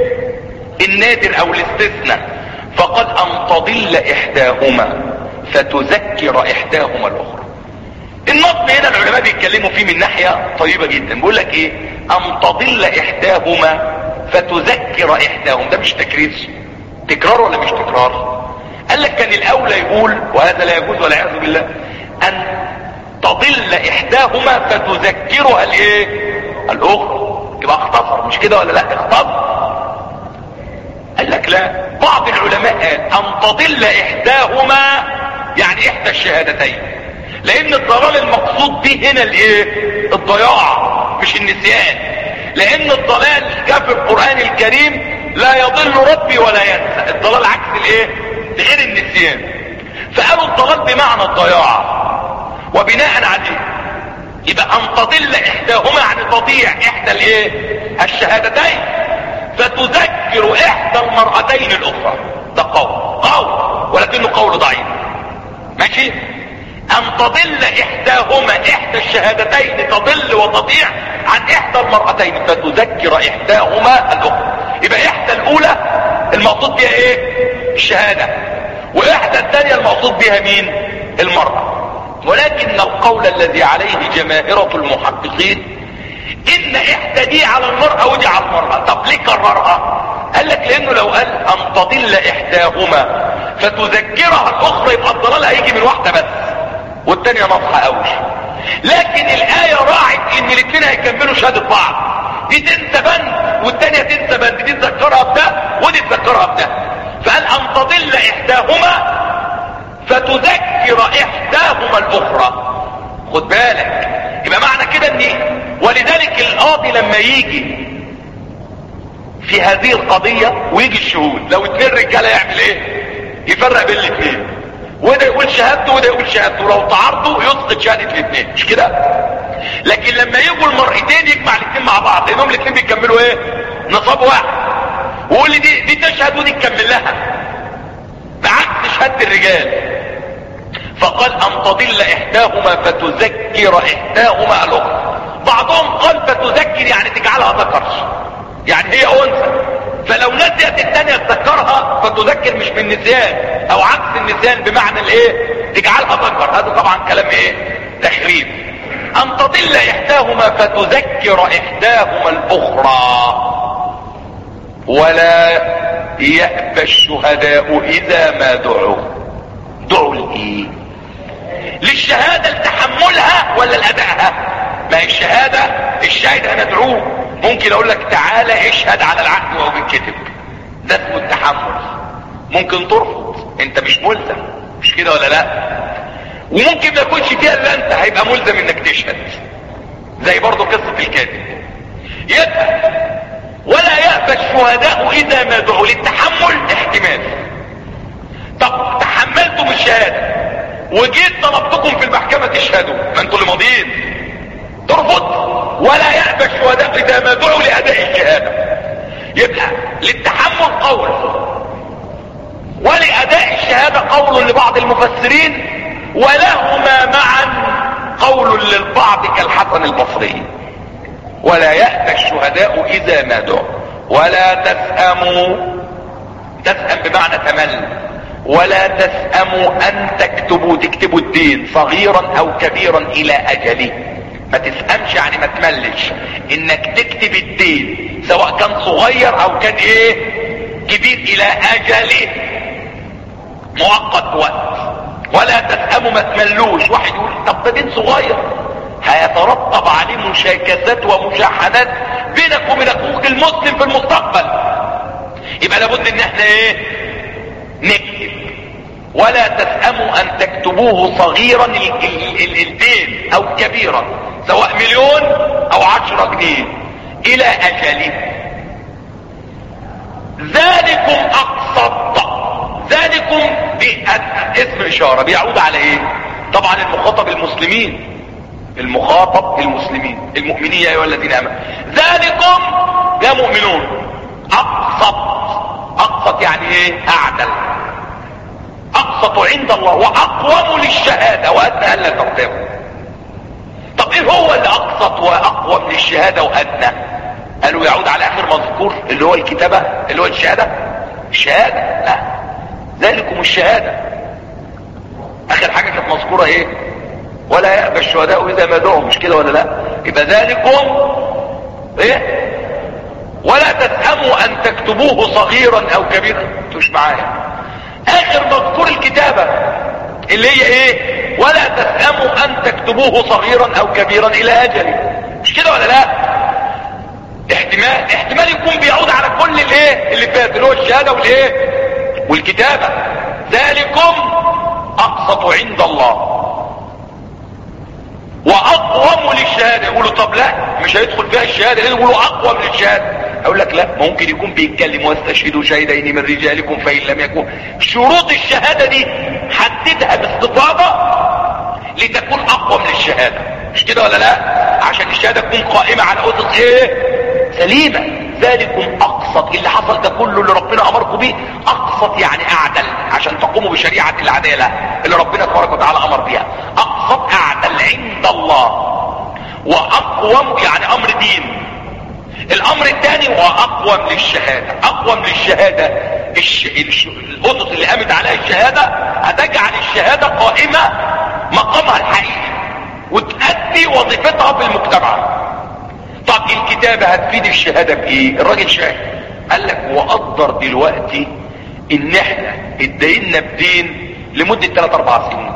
النادر او الاستثناء. فقد ان تضل احداهما فتذكر احداهما الاخرى. النظم هنا العلماء بيتكلموا فيه من ناحية طيبة جدا، بيقول لك ايه؟ ان تضل احداهما فتذكر احداهما. ده مش تكرير؟ تكرار ولا مش تكرار؟ قال لك كان الاولى يقول، وهذا لا يجوز والعياذ بالله، ان تضل احداهما فتذكرها الايه؟ الاخرى. يبقى اختصر، مش كده ولا لا؟ اختصر. قال لك لا، بعض العلماء قال ان تضل احداهما يعني احدى الشهادتين، لان الضلال المقصود به هنا الايه؟ الضياع مش النسيان. لان الضلال جاء في القرآن الكريم لا يضل ربي ولا ينسى، الضلال عكس الايه؟ غير النسيان. فقالوا الضلال بمعنى الضياع. وبناء عليه يبقى ان تضل احداهما يعني تضيع احدى الايه؟ الشهادتين فتذكر احدى المرأتين الاخرى. ده قول قول ولكنه قول ضعيف، ماشي؟ ان تضل احداهما احدى الشهادتين، تضل وتضيع عن احدى المرأتين فتذكر احداهما الاخرى. يبقى احدى الاولى المقصود بها ايه؟ الشهادة، واحدى الثانية المقصود بها مين؟ المرأة. ولكن القول الذي عليه جماهرة المحققين ان احدى دي على المرأة ودي على المرأة. طب ليه كررها؟ قال لك لانه لو قال ان تضل احداهما فتذكرها الاخرى يبقى الضلال هيجي من واحدة بس والتانية نصحة قوي. لكن الاية راعت ان الاثنين هيكملوا شهادة بعض، دي تنسى بند والتانية تنسى بند، دي تذكرها بده ودي تذكرها بده. فقال ان تضل احداهما فتذكر احداهما الاخرى. خد بالك، يبقى معنى كده ان، ولذلك القاضي لما يجي في هذه القضية ويجي الشهود، لو اتنين رجاله يعمل ايه؟ يفرق بين الاثنين، وده يقول شهادته وده يقول شهادته، لو تعارضوا يسقط شهادة الاثنين، مش كده؟ لكن لما يجوا المرأتين يجمع الاثنين مع بعض، لانهم الاثنين بيكملوا ايه؟ نصاب واحد. ويقول لي دي دي تشهد ودي تكمل لها، بعكس شهادة الرجال. فقال ان تضل احداهما فتذكر احداهما الاخرى. بعضهم قال فتذكر يعني تجعلها ذكر، يعني هي انثى، فلو نسيت الثانيه تذكرها فتذكر مش من نسيان، او عكس النسيان بمعنى الايه؟ تجعلها ذكر. هذا طبعا كلام ايه؟ تخريب. ان تضل احداهما فتذكر احداهما الاخرى ولا يأبى الشهداء اذا ما دعوا. دعوا لايه؟ للشهادة لتحملها ولا لأدائها؟ ما هي الشهادة، الشاهد هندعوه، ممكن اقول لك تعالى اشهد على العقد وهو بيتكتب، ده اسمه التحمل. ممكن ترفض، انت مش ملزم، مش كده ولا لا؟ وممكن ما يكونش فيها الا انت هيبقى ملزم انك تشهد، زي برضو قصة الكاتب. يبقى ولا يأبى الشهداء اذا ما دعوا. للتحمل احتمال، طب تحملتم الشهادة وجيت طلبتكم في المحكمة تشهدوا، ما انتوا اللي ماضيين، ترفض. ولا يأبى الشهداء اذا ما دعوا لاداء الشهادة. يبقى للتحمل قول، ولاداء الشهادة قول لبعض المفسرين، ولهما معا قول للبعض كالحسن البصري. ولا يأبى الشهداء اذا ما دعوا ولا تسأموا. تسأم بمعنى تمل. ولا تسأموا ان تكتبوا، تكتبوا الدين صغيرا او كبيرا الى اجله. ما تسأمش يعني ما تملش انك تكتب الدين سواء كان صغير او كان ايه كبير، الى اجله مؤقت وقت. ولا تسأموا ما تملوش. واحد يقول طب ده دين صغير هيترتب عليه مشاكسات ومشاحنات بينك وبين اخوك المسلم في المستقبل، يبقى لابد ان احنا ايه نكتب. ولا تسأموا ان تكتبوه صغيرا الدين او كبيرا، سواء مليون او عشرة جنيه، الى اجله. ذلكم اقسط. ذلكم دي اسم اشارة بيعود على ايه؟ طبعا المخاطب المسلمين، المخاطب المسلمين المؤمنين يا ايها الذين امنوا. ذلكم يا مؤمنون اقسط. اقسط يعني ايه؟ اعدل. اقسط عند الله واقوم للشهادة وادنى الا ترتابوا. طب ايه هو اللي اقسط واقوم للشهادة وادنى؟ قالوا يعود على اخر مذكور اللي هو الكتابة، اللي هو الشهادة. الشهادة لا، ذلكم الشهادة اخر حاجة كانت مذكورة ايه؟ ولا يأبى الشهداء اذا ما دعوا، مش كده ولا لا؟ يبقى ذلكم ايه؟ ولا تسأموا ان تكتبوه صغيرا او كبيرا. انتوش معايا؟ اخر مذكور الكتابة اللي هي ايه؟ ولا تسأموا ان تكتبوه صغيرا او كبيرا الى اجله، مش كده ولا لا؟ احتمال احتمال يكون بيعود على كل الايه اللي فات، اللي هو الشهادة والايه والكتابة. ذلكم اقسط عند الله واقوم للشهادة. يقولوا طب لا مش هيدخل فيها الشهادة، يقولوا اقوم للشهادة. اقول لك لا، ممكن يكون بيتكلم واستشهدوا شهيدين من رجالكم فان لم يكن. شروط الشهادة دي حددها باستفاضة لتكون اقوم للشهادة، مش كده ولا لا؟ عشان الشهادة تكون قائمة على اسس ايه سليمة. ذلكم اقسط. اللي حصل ده كله اللي ربنا امركم بيه اقسط يعني اعدل، عشان تقوموا بشريعة العدالة اللي ربنا تبارك وتعالى امر بيها. اقسط اعدل عند الله واقوم يعني امر دين. الامر الثاني واقوم للشهادة. اقوم للشهادة الش... الش... الاسس اللي قامت عليها الشهادة هتجعل الشهادة قائمة مقامها الحقيقي وتأدي وظيفتها في المجتمع. طب الكتابة هتفيد الشهادة بايه؟ الراجل شاهد قال لك وقدر دلوقتي ان احنا اتدينا بدين لمدة ثلاث اربع سنين،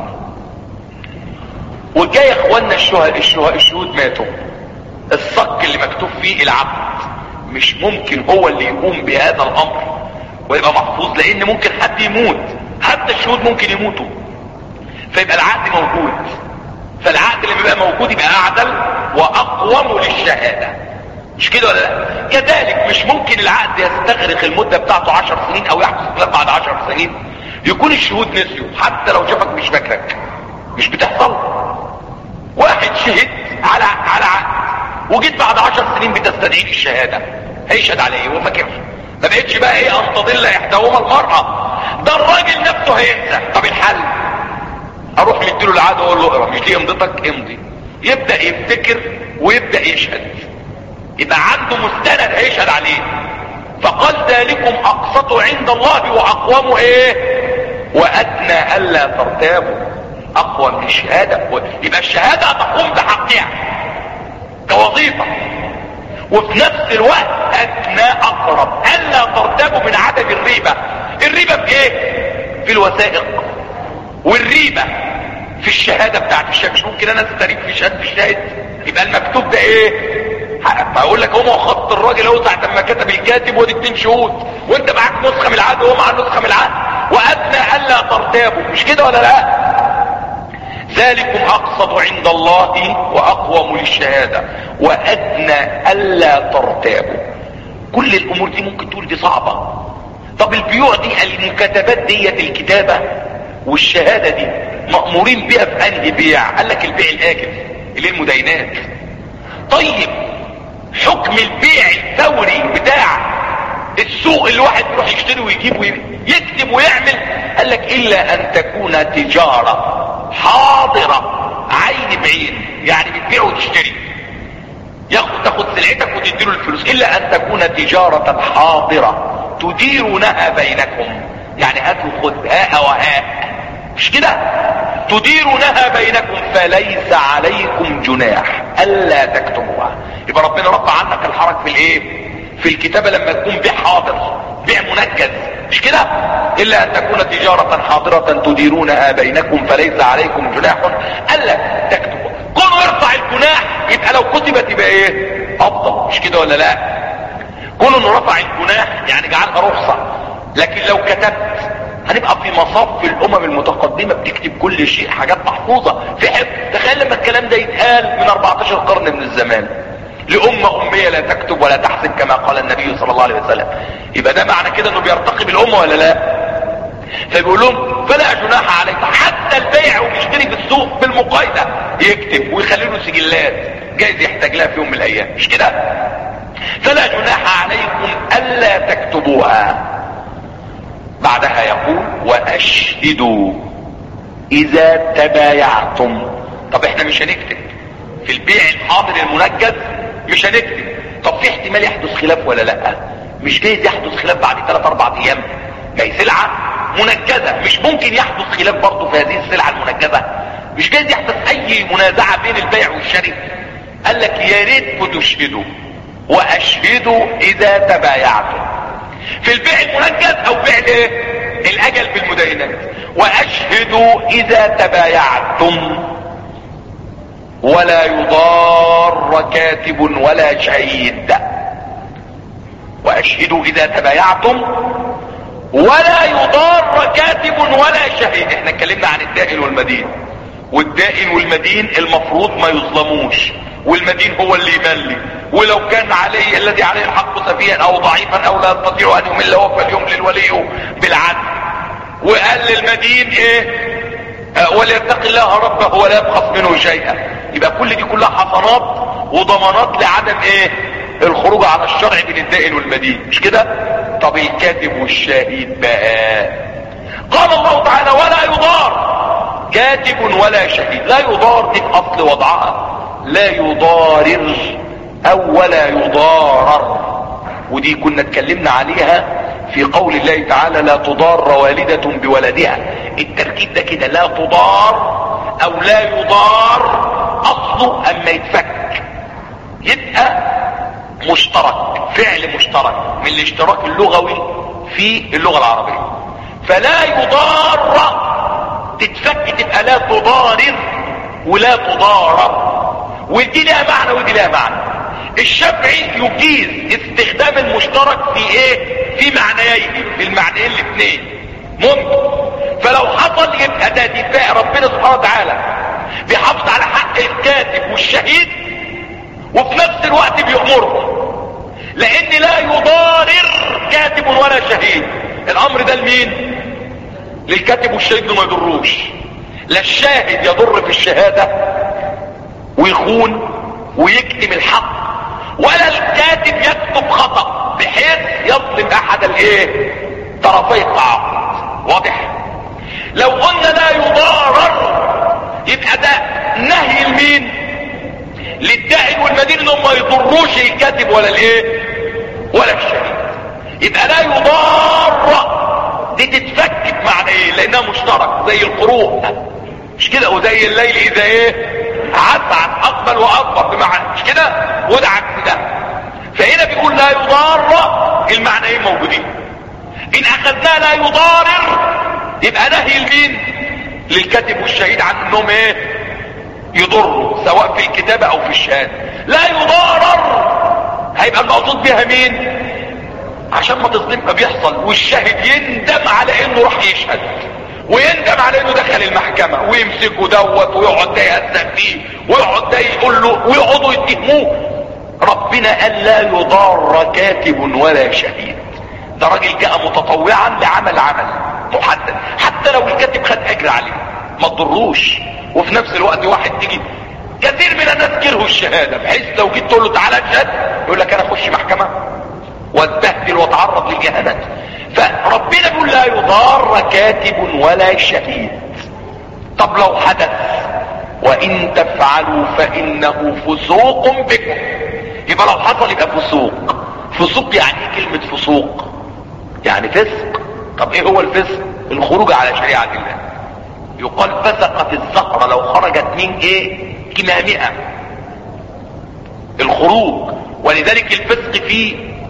وجاي اخواننا الشهداء الشهداء الشهود ماتوا، الصك اللي مكتوب فيه العبد مش ممكن هو اللي يقوم بهذا الامر ويبقى محفوظ، لان ممكن حد يموت، حتى الشهود ممكن يموتوا، فيبقى العقد موجود. فالعقد اللي بيبقى موجود يبقى اعدل واقوم للشهادة، مش كده ولا لا؟ كذلك مش ممكن العقد يستغرق المدة بتاعته عشر سنين او يحدث خلاف بعد عشر سنين يكون الشهود نسيوا، حتى لو شافك مش فاكرك. مش بتحصل؟ واحد شهد على على عقد وجيت بعد عشر سنين بتستدعي الشهادة، هيشهد على ايه وفاكر؟ ما بقتش بقى ايه ان تضل احداهما المرأة، ده الراجل نفسه هينسى. طب الحل اروح مديله العقد واقول له اقرا، مش دي امضتك؟ امضي. يبدأ يفتكر ويبدأ يشهد، يبقى عنده مستند هيشهد عليه. فقال ذلكم اقسط عند الله واقوم ايه وادنى الا ترتابوا. اقوم للشهادة، يبقى الشهادة تقوم بحقها كوظيفة، وفي نفس الوقت ادنى اقرب الا ترتابوا من عدم الريبة. الريبة في ايه؟ في الوثائق، والريبة في الشهادة بتاعت الشهادة. مش ممكن انا استريب في شهادة الشاهد؟ يبقى المكتوب ده ايه؟ هقول لك هو خط الراجل اهو ساعة ما كتب الكاتب ودي اتنين شهود، وانت معاك نسخة من العقد وهو معاه نسخة من العقد. وادنى الا ترتابوا، مش كده ولا لا؟ ذلكم اقسط عند الله واقوم للشهادة وادنى الا ترتابوا. كل الامور دي ممكن تقول دي صعبة. طب البيوع دي المكاتبات ديت الكتابة والشهادة دي مأمورين بيها في انهي بيع؟ قال لك البيع الاجل اللي المدينات. طيب حكم البيع الفوري بتاع السوق اللي واحد يروح يشتري ويجيب ويكتب ويعمل، قال لك الا ان تكون تجارة حاضرة عين بعين، يعني بتبيع وتشتري، ياخد تاخد سلعتك وتديله الفلوس. الا ان تكون تجارة حاضرة تديرونها بينكم، يعني هات وخد، هاء وهاء، مش كده؟ تديرونها بينكم فليس عليكم جناح الا تكتموها. يبقى ربنا رفع عنك الحرج في الايه؟ في الكتابة لما تكون بيع حاضر، بيع منجز، مش كده؟ الا ان تكون تجارة حاضرة تديرونها بينكم فليس عليكم جناح الا تكتبوا. كونوا يرفع الجناح، يبقى لو كتبت يبقى ايه؟ افضل، مش كده ولا لا؟ كونوا انه رفع الجناح يعني جعلها رخصة، لكن لو كتبت هنبقى في مصاف الامم المتقدمة بتكتب كل شيء، حاجات محفوظة في حفظ. تخيل لما الكلام ده يتقال من اربعتاشر قرن من الزمان لأمة أمية لا تكتب ولا تحسب كما قال النبي صلى الله عليه وسلم، يبقى ده معنى كده انه بيرتقي بالأمة ولا لا؟ فبيقول لهم فلا جناح عليكم، حتى البيع وبيشتري في السوق بالمقايضة يكتب ويخلي له سجلات، جايز يحتاج لها في يوم من الأيام، مش كده؟ فلا جناح عليكم ألا تكتبوها. بعدها يقول وأشهدوا إذا تبايعتم. طب احنا مش هنكتب في البيع الحاضر المنجز، مش هنكتب. طب في احتمال يحدث خلاف ولا لا؟ مش جايز يحدث خلاف بعد ثلاث اربع ايام؟ ما هي سلعة منجزة، مش ممكن يحدث خلاف برضه في هذه السلعة المنجزة؟ مش جايز يحدث اي منازعة بين البيع والشراء؟ قال لك يا ريت تشهدوا واشهدوا اذا تبايعتم في البيع المنجز او بيع الايه؟ الاجل بالمداينات. واشهدوا اذا تبايعتم ولا يضار كاتب ولا شهيد. واشهدوا اذا تبايعتم ولا يضار كاتب ولا شهيد. احنا اتكلمنا عن الدائن والمدين، والدائن والمدين المفروض ما يظلموش، والمدين هو اللي يملي، ولو كان عليه الذي عليه الحق سفيها او ضعيفا او لا يستطيع ان يمل هو فليملل وليه بالعدل. وقال للمدين ايه؟ وليتقي الله ربه ولا يبخس منه شيئا. يبقى كل دي كلها حصانات وضمانات لعدم ايه؟ الخروج على الشرع بين الدائن والمدين، مش كده؟ طب الكاتب والشهيد بقى، قال الله تعالى ولا يضار كاتب ولا شهيد. لا يضار دي في اصل وضعها لا يضارر او ولا يضارر، ودي كنا اتكلمنا عليها في قول الله تعالى لا تضار والدة بولدها. التركيب ده كده لا تضار او لا يضار اصله اما يتفك يبقى مشترك، فعل مشترك من الاشتراك اللغوي في اللغة العربية. فلا يضار تتفك تبقى لا تضارر ولا تضارر، ودي لها معنى ودي لها معنى. الشافعي يجيز استخدام المشترك في ايه؟ في معنيين، في المعنيين الاثنين ممكن. فلو حصل يبقى ده دفاع ربنا سبحانه وتعالى بيحافظ على حق الكاتب والشهيد وفي نفس الوقت بيأمرهم، لان لا يضارر كاتب ولا شهيد. الامر ده لمين؟ للكاتب والشهيد ما يضروش، لا الشاهد يضر في الشهادة ويخون ويكتم الحق، ولا الكاتب يكتب خطأ بحيث يظلم احد الايه؟ طرفي التعاقد. واضح؟ لو قلنا لا يضارر يبقى ده نهي المين؟ للدائن والمدين انهم ما يضروش الكاتب ولا الايه؟ ولا الشهيد. يبقى لا يضار دي تتفك بمعنى ايه؟ لانها مشترك زي القروء، مش كده؟ وزي الليل اذا ايه؟ عسعس اقبل واكبر بمعنى، مش كده؟ وده عكس ده. فهنا بيقول لا يضار، المعنيين موجودين. ان اخذناه لا يضارر يبقى نهي المين؟ للكاتب والشهيد عن انهم ايه؟ يضروا سواء في الكتابة او في الشهادة. لا يضارر هيبقى المقصود بها مين؟ عشان ما تظلم ما بيحصل والشاهد يندم على انه راح يشهد ويندم على انه دخل المحكمة ويمسكه دوت ويقعد ده يهزق فيه ويقعد ده يقول له ويقعدوا يتهموه. ربنا قال لا يضار كاتب ولا شهيد. ده راجل جاء متطوعا لعمل عمل محدد، حتى لو الكاتب خد اجر عليه ما تضروش. وفي نفس الوقت واحد تيجي كثير من الناس كرهوا الشهادة بحيث لو جيت تقول له تعالى اشهد يقول لك انا اخش محكمة واتبهدل واتعرض للجهنم. فربنا بيقول لا يضار كاتب ولا شهيد. طب لو حدث وان تفعلوا فانه فسوق بكم، يبقى لو حصل يبقى فسوق. فسوق يعني ايه كلمة فسوق؟ يعني فسق. طب ايه هو الفسق؟ الخروج على شريعة الله. يقال فسقت الزهرة لو خرجت من ايه؟ كمامها، الخروج. ولذلك الفسق فيه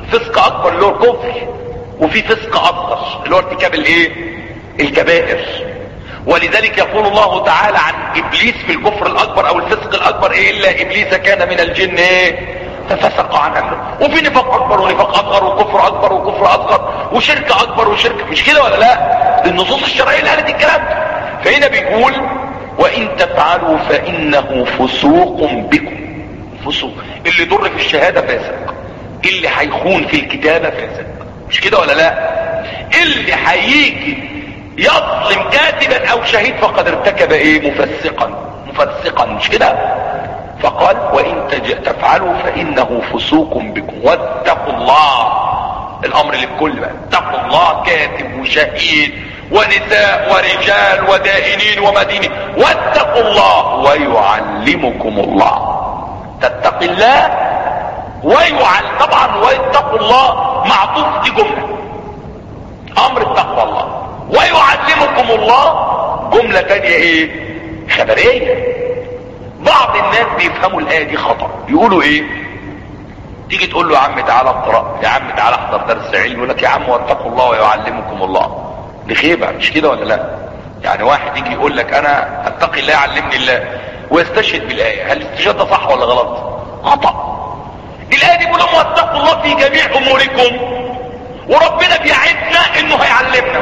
فسق اكبر اللي هو الكفر، وفي فسق اصغر اللي هو ارتكاب الايه؟ الكبائر. ولذلك يقول الله تعالى عن ابليس في الكفر الاكبر او الفسق الاكبر ايه؟ الا ابليس كان من الجن ايه؟ ففسق عن امره. وفي نفاق اكبر ونفاق اصغر وكفر اكبر وكفر اصغر وشرك اكبر وشرك، مش كده ولا لا؟ النصوص الشرعيه اللي قالت الكلام ده. فهنا بيقول وان تفعلوا فانه فسوق بكم. فسوق اللي ضر في الشهاده فاسق، اللي هيخون في الكتابه فاسق، مش كده ولا لا؟ اللي هيجي يظلم كاتبا او شهيد فقد ارتكب ايه؟ مفسقا مفسقا، مش كده؟ فقال وان تفعلوا فانه فسوق بكم واتقوا الله. الامر للكل بقى، اتقوا الله، كاتب وشهيد ونساء ورجال ودائنين ومدينين، واتقوا الله ويعلمكم الله. تتقي الله ويعلم، طبعا واتقوا الله معطوف دي جمله امر التقوى الله، ويعلمكم الله جمله تانية ايه؟ خبريه. بعض الناس بيفهموا الايه دي خطأ، يقولوا ايه؟ تيجي تقول له يا عم تعالى اقرا، يا عم تعالى احضر درس علم، يقول لك يا عم واتقوا الله ويعلمكم الله. دي خيبه، مش كده ولا لا؟ يعني واحد يجي يقول لك انا اتقي الله يعلمني الله ويستشهد بالايه، هل الاستشهاد ده صح ولا غلط؟ خطأ. الايه دي بيقول لهم واتقوا الله في جميع اموركم، وربنا بيعدنا انه هيعلمنا.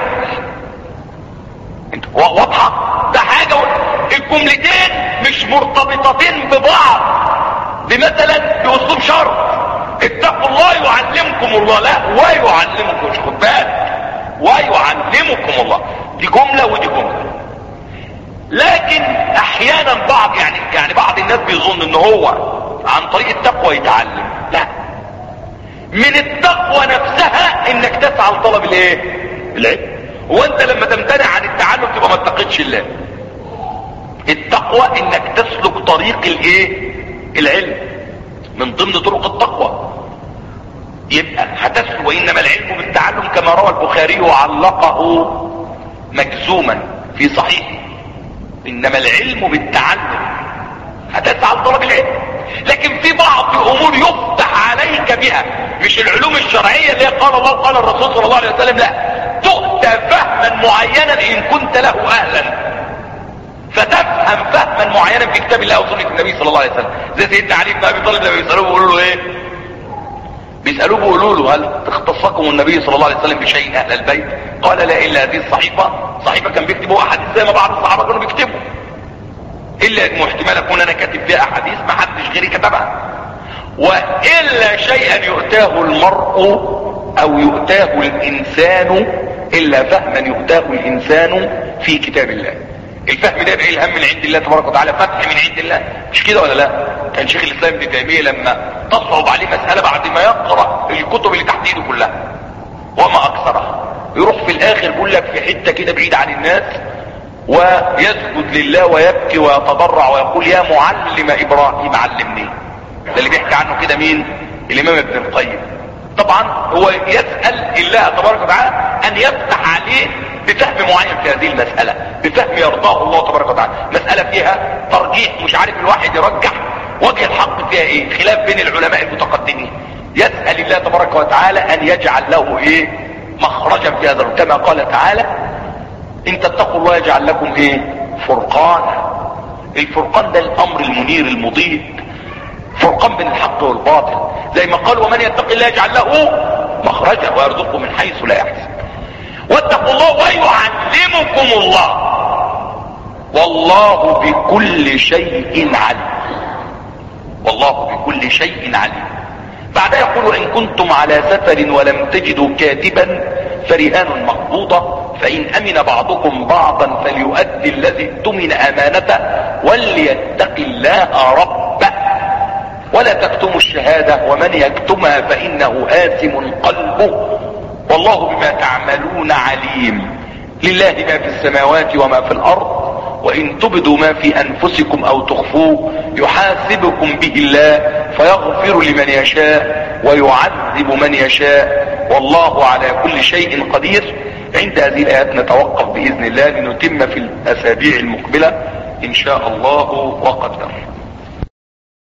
انت واضحه؟ ده حاجه، الجملتين مش مرتبطتين ببعض بمثلا باسلوب شرط اتقوا الله يعلمكم الله، لا ويعلمكم، مش خد بالك، ويعلمكم الله دي جمله ودي جمله. لكن احيانا بعض يعني يعني بعض الناس بيظن ان هو عن طريق التقوى يتعلم. لا، من التقوى نفسها انك تسعى لطلب الايه؟ العلم. وانت لما تمتنع عن التعلم تبقى ما اتقيتش الله. التقوى انك تسلك طريق الايه؟ العلم، من ضمن طرق التقوى. يبقى هتسلك وانما العلم بالتعلم كما روى البخاري وعلقه مجزوما في صحيحه، انما العلم بالتعلم. هتسعى لطلب العلم، لكن في بعض الامور يفتح عليك بها، مش العلوم الشرعيه اللي هي قال الله قال الرسول صلى الله عليه وسلم، لا، تؤتى فهما معينا ان كنت له اهلا، فتفهم فهما معينا في كتاب الله وسنه النبي صلى الله عليه وسلم. زي سيدنا علي بن ابي طالب لما بيسالوه بيقولوا له ايه؟ بيسالوه بيقولوا له هل اختصكم النبي صلى الله عليه وسلم بشيء اهل البيت؟ قال لا الا هذه الصحيفه. صحيفه كان بيكتبوا احاديث زي ما بعض الصحابه كانوا بيكتبوا، الا احتمال اكون انا كاتب فيها احاديث ما حدش غيري كتبها. والا شيئا يؤتاه المرء او يؤتاه الانسان الا فهما يؤتاه الانسان في كتاب الله. الفهم ده بقى الهم من عند الله تبارك وتعالى، فتح من عند الله، مش كده ولا لا؟ كان شيخ الاسلام ابن تيميه لما تصعب عليه مساله بعد ما يقرا الكتب اللي تحت ايده كلها وما اكثرها، يروح في الاخر يقول لك في حته كده بعيد عن الناس ويسجد لله ويبكي ويتضرع ويقول يا معلم ابراهيم علمني. ده اللي بيحكي عنه كده مين؟ الامام ابن القيم. طبعا هو يسأل الله تبارك وتعالى ان يفتح عليه بفهم معين في هذه المسألة، بفهم يرضاه الله تبارك وتعالى. مسألة فيها ترجيح، مش عارف الواحد يرجح وجه الحق فيها ايه، خلاف بين العلماء المتقدمين. يسأل الله تبارك وتعالى ان يجعل له ايه؟ مخرجا في هذا، كما قال تعالى ان تتقوا الله يجعل لكم ايه؟ فرقانا. الفرقان ده الامر المنير المضيء، فرقان بين الحق والباطل، زي ما قال ومن يتق الله يجعل له مخرجا ويرزقه من حيث لا يحتسب. واتقوا الله ويعلمكم الله والله بكل شيء عليم. والله بكل شيء عليم. بعدها يقول ان كنتم على سفر ولم تجدوا كاتبا فرهان مقبوضة فان امن بعضكم بعضا فليؤدي الذي اؤتمن امانته وليتق الله ربه ولا تكتموا الشهادة ومن يكتمها فانه آثم قلبه والله بما تعملون عليم. لله ما في السماوات وما في الارض وان تبدوا ما في انفسكم او تخفوه يحاسبكم به الله فيغفر لمن يشاء ويعذب من يشاء والله على كل شيء قدير. عند هذه الايات نتوقف باذن الله لنتم في الاسابيع المقبلة ان شاء الله وقدر.